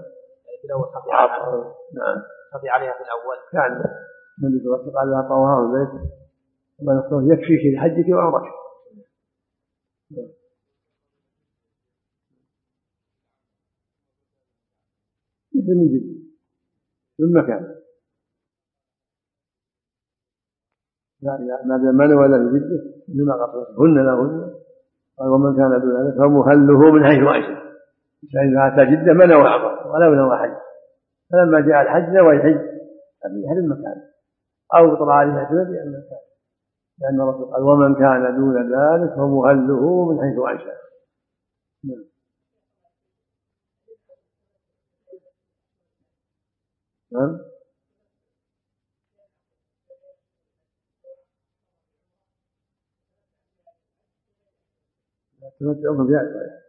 نعم خفي عليها في الاول كان النبي صلى الله عليه وسلم قال لها طواف البيت وما نقول يكفيك لحجك وعمرتك. من جد من مكان ما دام ولا في جده لما قصرهن لهن قال ومن كان دون ذلك فمهله من حيث عائشه فإذا أتى جده منى وعمر ولو نوى حج فلما جاء الحج نوى الحج في أهل المكان أو طلع عليه اعتماد في المكان لأن الرسول قال ومن كان دون ذلك فمهله من حيث عائشه. نعم. تمتعهم في أكثر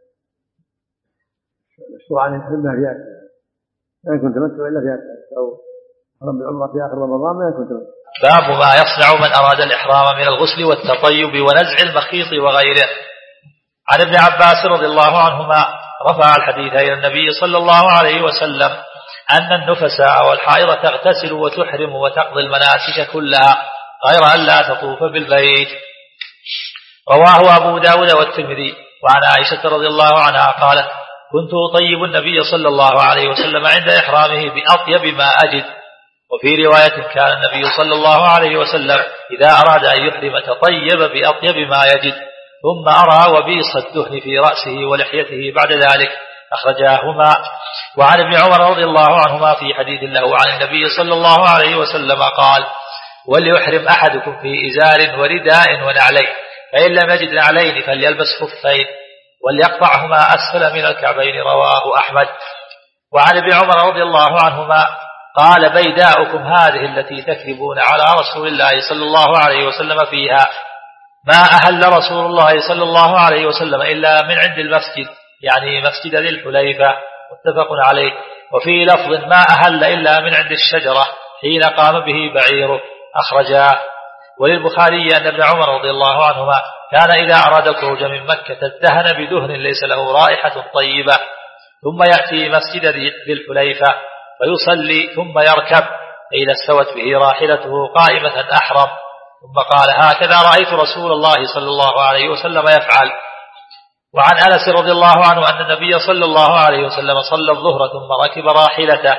مشروع عن الحلمة في أكثر ما يكون تمتع إلا في أكثر أو رب العمرة في آخر رمضان ما يكون تمتع. باب ما يصنع من أراد الإحرام من الغسل والتطيب ونزع المخيط وغيره. عن ابن عباس رضي الله عنهما رفع الحديث إلى النبي صلى الله عليه وسلم أن النفساء والحائض تغتسل وتحرم وتقضي المناسك كلها غير أن لا تطوف بالبيت. رواه أبو داود والترمذي. وعن عائشة رضي الله عنها قالت كنت أطيب النبي صلى الله عليه وسلم عند إحرامه بأطيب ما أجد. وفي رواية كان النبي صلى الله عليه وسلم إذا أراد أن يحرم تطيب بأطيب ما يجد ثم أرى وبيص الدهن في رأسه ولحيته بعد ذلك أخرجاهما. وعن ابن عمر رضي الله عنهما في حديث له عن النبي صلى الله عليه وسلم قال وليحرم أحدكم في إزار ورداء ونعلين فإن لم يجد نعلين فليلبس خفين وليقطعهما أسفل من الكعبين. رواه أحمد. وعن ابن عمر رضي الله عنهما قال بيداؤكم هذه التي تكذبون على رسول الله صلى الله عليه وسلم فيها ما أهل رسول الله صلى الله عليه وسلم إلا من عند المسجد يعني مسجد ذي الحليفة متفق عليه. وفي لفظ ما أهل إلا من عند الشجرة حين قام به بعيره أخرجاه. وللبخاري أن ابن عمر رضي الله عنهما كان إذا أراد الخروج من مكة ادهن بدهن ليس له رائحة طيبة ثم يأتي مسجد ذي الحليفة فيصلي ثم يركب إذا استوت به راحلته قائمة أحرم ثم قال هكذا رأيت رسول الله صلى الله عليه وسلم يفعل. وعن أنس رضي الله عنه أن النبي صلى الله عليه وسلم صلى الظهر ثم ركب راحلته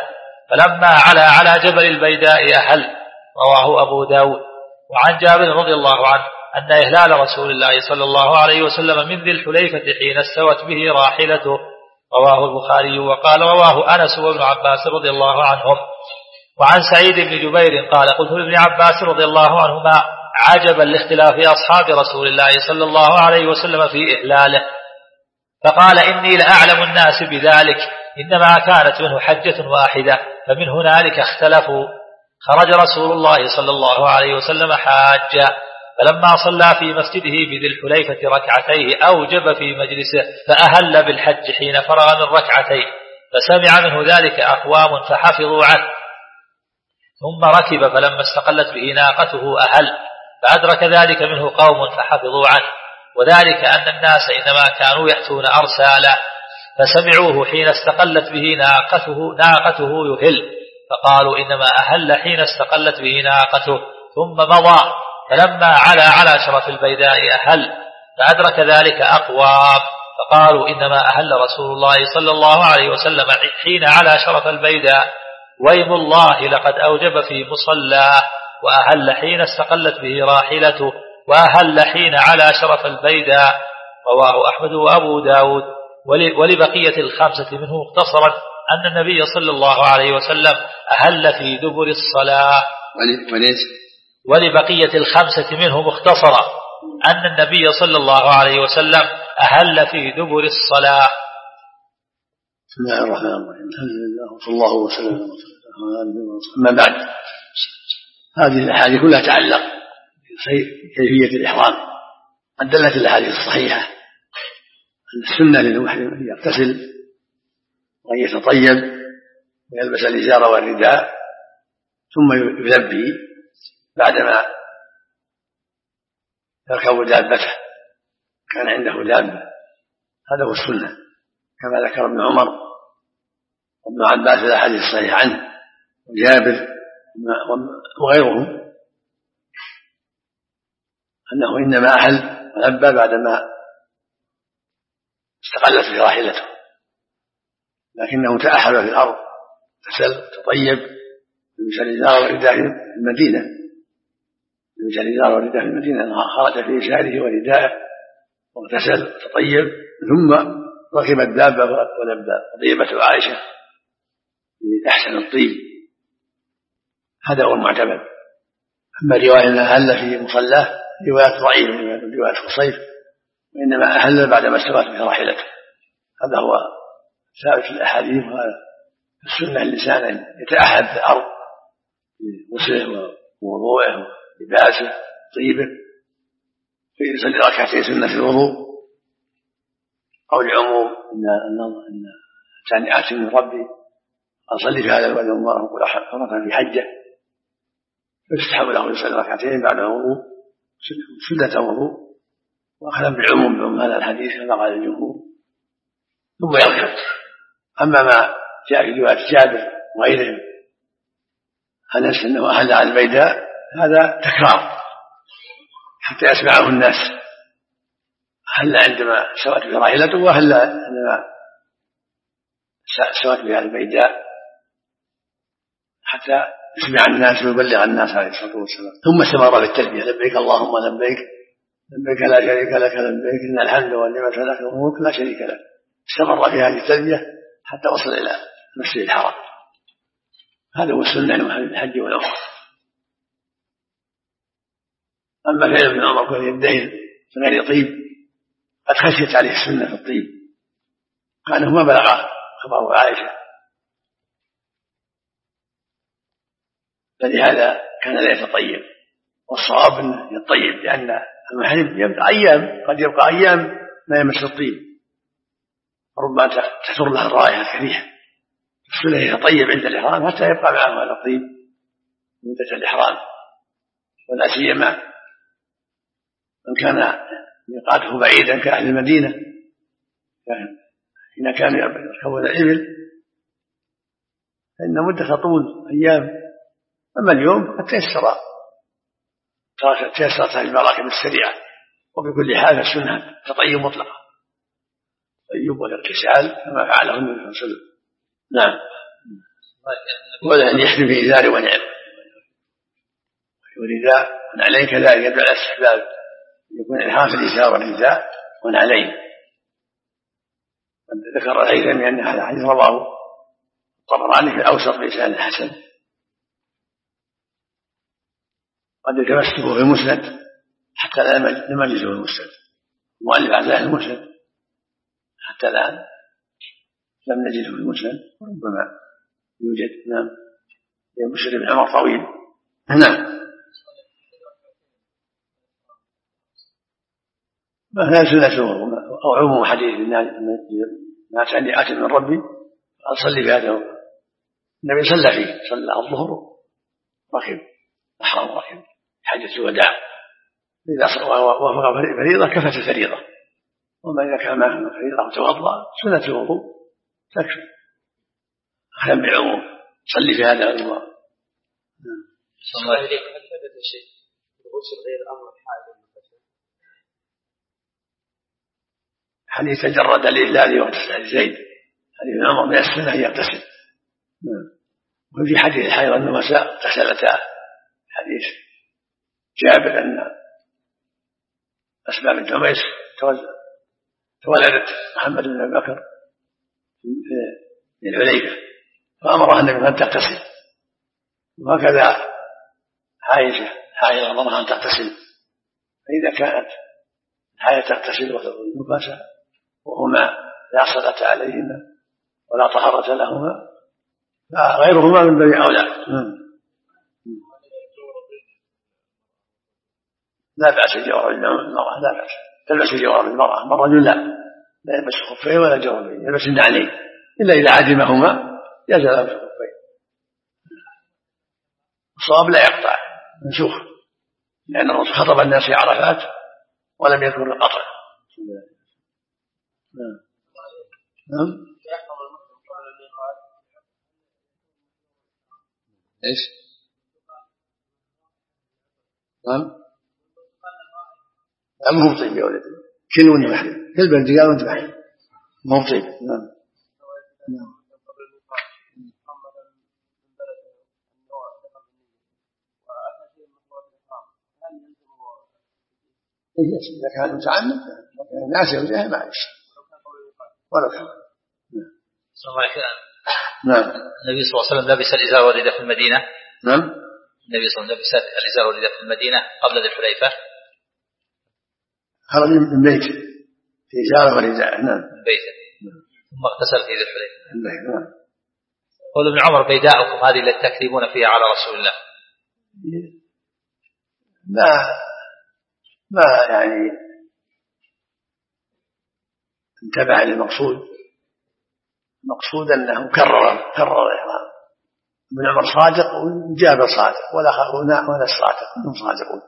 فلما علا على جبل البيداء أهل. رواه أبو داود. وعن جابر رضي الله عنه أن إهلال رسول الله صلى الله عليه وسلم من ذي الحليفة حين استوت به راحلته. رواه البخاري. وقال رواه أنس وابن عباس رضي الله عنهم. وعن سعيد بن جبير قال قلت لابن عباس رضي الله عنهما عجبا لاختلاف أصحاب رسول الله صلى الله عليه وسلم في إهلاله، فقال إني لأعلم الناس بذلك، إنما كانت منه حجة واحدة فمن هنالك اختلفوا. خرج رسول الله صلى الله عليه وسلم حاجا، فلما صلى في مسجده بذي الحليفة ركعتيه أوجب في مجلسه فأهل بالحج حين فرغ من ركعتين، فسمع منه ذلك أقوام فحفظوا عنه، ثم ركب فلما استقلت به ناقته أهل، فأدرك ذلك منه قوم فحفظوا عنه، وذلك أن الناس إنما كانوا يأتون أرسالا، فسمعوه حين استقلت به ناقته ناقته يهل، فقالوا إنما أهل حين استقلت به ناقته، ثم مضى، فلما علا على شرف البيداء أهل، فأدرك ذلك أقوام فقالوا إنما أهل رسول الله صلى الله عليه وسلم حين على شرف البيداء، ويم الله لقد أوجب في مصلاه، وأهل حين استقلت به راحلته، وأهل حين على شرف البيداء. رواه أحمد وأبو داود. ولبقية الخمسة منه مختصرا أن النبي صلى الله عليه وسلم أهل في دبر الصلاة. ولبقية الخمسة منه مختصرا أن النبي صلى الله عليه وسلم أهل في دبر الصلاة. بسم الله الرحمن الرحيم. الحمد لله وصلى الله وسلم على أما بعد، هذه الأحاديث كلها تعلق بكيفية الإحرام. قد دلت الأحاديث الصحيحة أن السنة للمحرم أن يغتسل وأن يتطيب ويلبس الإزار والرداء ثم يلبي بعدما يركب دابته، كان عنده دابة، هذا هو السنة كما ذكر ابن عمر وابن عباس الأحاديث الصحيحة عنه وجابر وغيرهم أنه إنما أهل ولبى بعدما استقلت به راحلته، لكنه تأهل في الأرض، تسل تطيب لبس الإزار والرداء في المدينة، لبس الإزار والرداء في المدينة، خرج في إزاره ورداءه واغتسل وتطيب ثم ركب الدابة ولبى. طيبته عائشة بأحسن الطيب، هذا هو المعتمد. أما رواية أنها أهل في مصلاه رواية ضعيفة من رواية خصيف، وإنما أهل بعدما استوت به راحلته، هذا هو ثابت في الأحاديث. وهذا السنة الإنسان يتأهل في الأرض بغسله ووضوءه ولباسه طيبه، فيصلي ركعتين سنة الوضوء، أو لعموم أن سامعات من ربي أصلي في هذا الوادي المبارك مرة في حجة، فيستحب له يصلي ركعتين بعد الوضوء سنة وضوء، وأخذا بالعموم بعموم هذا الحديث كما قال الجمهور، ثم يركب. أما ما جاء في رواية جابر وغيرهم أنس أنه أهل على البيداء، هذا تكرار حتى يسمعه الناس، أهل عندما سوت به راحلته، وأهل عندما سوت به البيداء، حتى يسمع الناس ويبلغ الناس عليه الصلاة والسلام. ثم استمر بالتلبية: لبيك اللهم لبيك لبيك لا شريك لك لبيك إن الحمد والنعمة لك والملك لا شريك لك. استمر في هذه التلبية حتى وصل إلى المسجد الحرام. هذا هو السنة لمحل الحج والعمرة. أما فعل ابن عمر كان يدهن من غير طيب قد خشيت عليه السنة في الطيب، كانه ما بلغ خبر عائشة، فلهذا كان لا يتطيب. والصواب انه يطيب، لأن المحرم يبقى أيام، قد يبقى أيام ما يمس الطيب، ربما تثر له الرائحة الكريهة، السنة يتطيب عند الإحرام حتى يبقى معه هذا الطيب مدة الإحرام. ولا سيما من كان ميقاته بعيدا كأهل المدينة، حين كانوا يركبون الإبل فإن مدة طول أيام. أما اليوم قد تيسر تيسرت هذه المراكب السريعة، وبكل حال السنة تطيب مطلقة، طيب والارتسال كما فعله النبي صلى الله عليه وسلم. نعم. ولا أن يحلف بإزار ونعل والرداء ونعلين كذلك يدل على استحباب يكون إلحاف الإزار والرداء ونعلين. ذكر الهيثمي أن هذا الحديث رواه الطبراني في الأوسط بإسناد حسن. قد تمسكه في المسند حتى لا لم يجده المسند المؤلف عن ذلك المسند حتى الآن لم نجده في المسند ربما يوجد. نعم مسلم بن عمر طويل. نعم فهذا سنة أو عموم حديث ما تعني آت من ربي أصلي في هذا النبي صلى فيه صلى الظهر ركب أحرم ركب حجة الوداع إذا وافق فريضة كفت الفريضة وما إذا كان معه فريضة وتوضأ سنة الوضوء تكفي أخذ بالعموم صلي في هذا الوضوء. صلى الله عليه وسلم هل ثبت شيء الغسل غير أمر حائض حديث تجرد لله واغتسل زيد حديث عمر من السنة يغتسل. وفي حديث الحيض النساء اغتسلتا حديث جابر أن أسماء بنت عميس تولدت محمد بن أبي بكر في الحليفة فأمرها النبي أن تغتسل وهكذا عائشة حائض أمرها أن تغتسل. فإذا كانت الحائض تغتسل وتطهر النفاس وهما لا صلاة عليهما ولا طهارة لهما فغيرهما من باب أولى. لا بأس جواب المرأة لا بأس تلبس جواب المرأة أما الرجل لا لا يلبس خفين ولا جوابين يلبس النعلين إلا إذا عدمهما يجوز له الخفين. الصواب لا يقطع منسوخ لأن الرسول خطب الناس في عرفات ولم يذكر القطع. نعم نعم ايش نعم نعم هو طيب يا ولدي كل وانت محل كل بنت قال وانت محل ما هو طيب. نعم نعم إذا كان متعمد ناس يوجهه ما يصير ولا كان. نعم النبي صلى الله عليه وسلم لبس الإزار والرداء في المدينة. نعم النبي صلى الله عليه وسلم لبس الإزار والرداء في المدينة قبل ذي الحليفة خرج من بيته في إزار ورداء. نعم من بيته ثم اغتسل في ذي الحليفة. نعم قول ابن عمر بيداؤكم هذه التي تكذبون فيها على رسول الله. ما ما يعني انتبه للمقصود. المقصود أنه كرر كرر الإحرام. ابن عمر صادق وجابر صادق ولا خاؤنا ولا الصادق كلهم صادقون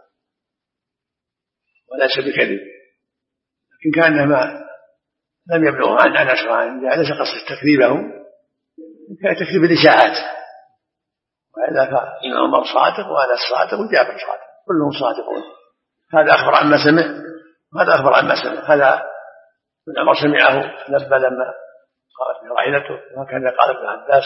وليس بكذب لكن كان ما لم يبلغ عن أنس وعن ليس قصد تكذيبه كان تكذيب الإشاعات وإلا فابن عمر صادق وأنس صادق وجابر صادق كلهم صادقون. هذا أخبر عما سمع وهذا أخبر عما سمع. هذا ابن عمر سمعه نبى لما قالت له راحلته وهكذا قال ابن عباس.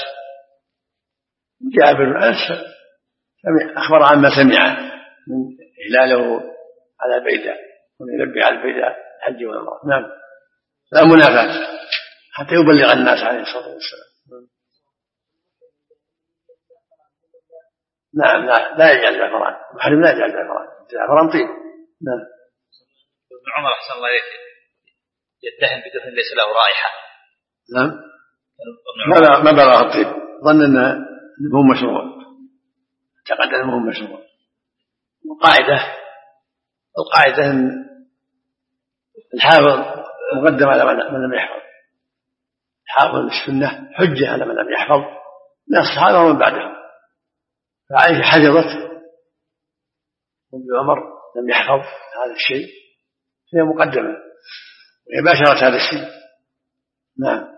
جابر أنس أخبر عما سمع من إهلاله على البيداء ويلبي على البيداء الحج والعمرة. نعم لا منافاة حتى يبلغ الناس عليه الصلاة والسلام. نعم لا لا يجعل زعفران محرم لا يجعل زعفران زعفران طيب. نعم ابن عمر أحسن الله إليك يدهن بدهن ليس له رائحة. نعم ما ما بلغ الطيب ظن أنه مو مشروع اعتقد أنه مو مشروع. القاعدة القاعدة أن الحافظ مقدم على من لم يحفظ. الحافظ السنة حجة على من لم يحفظ من الصحابة ومن بعدهم. فعائشة حفظت وابن عمر لم يحفظ هذا الشيء فهي مقدمة وهي باشرت هذا الشيء. نعم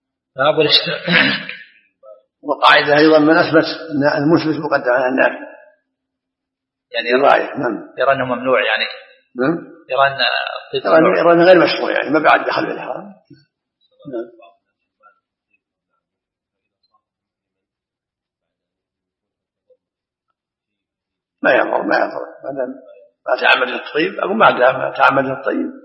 وقاعدة أيضا من أثبت أن المثبت مقدم على النافي يعني الراية. نعم يرى أنه ممنوع يعني. نعم يرى أن يرى أنه غير مشروع يعني ما بعد دخل في الحرام. نعم ما يضر ما يضر ما دام ما تعمد الطيب أو ما دام تعمد الطيب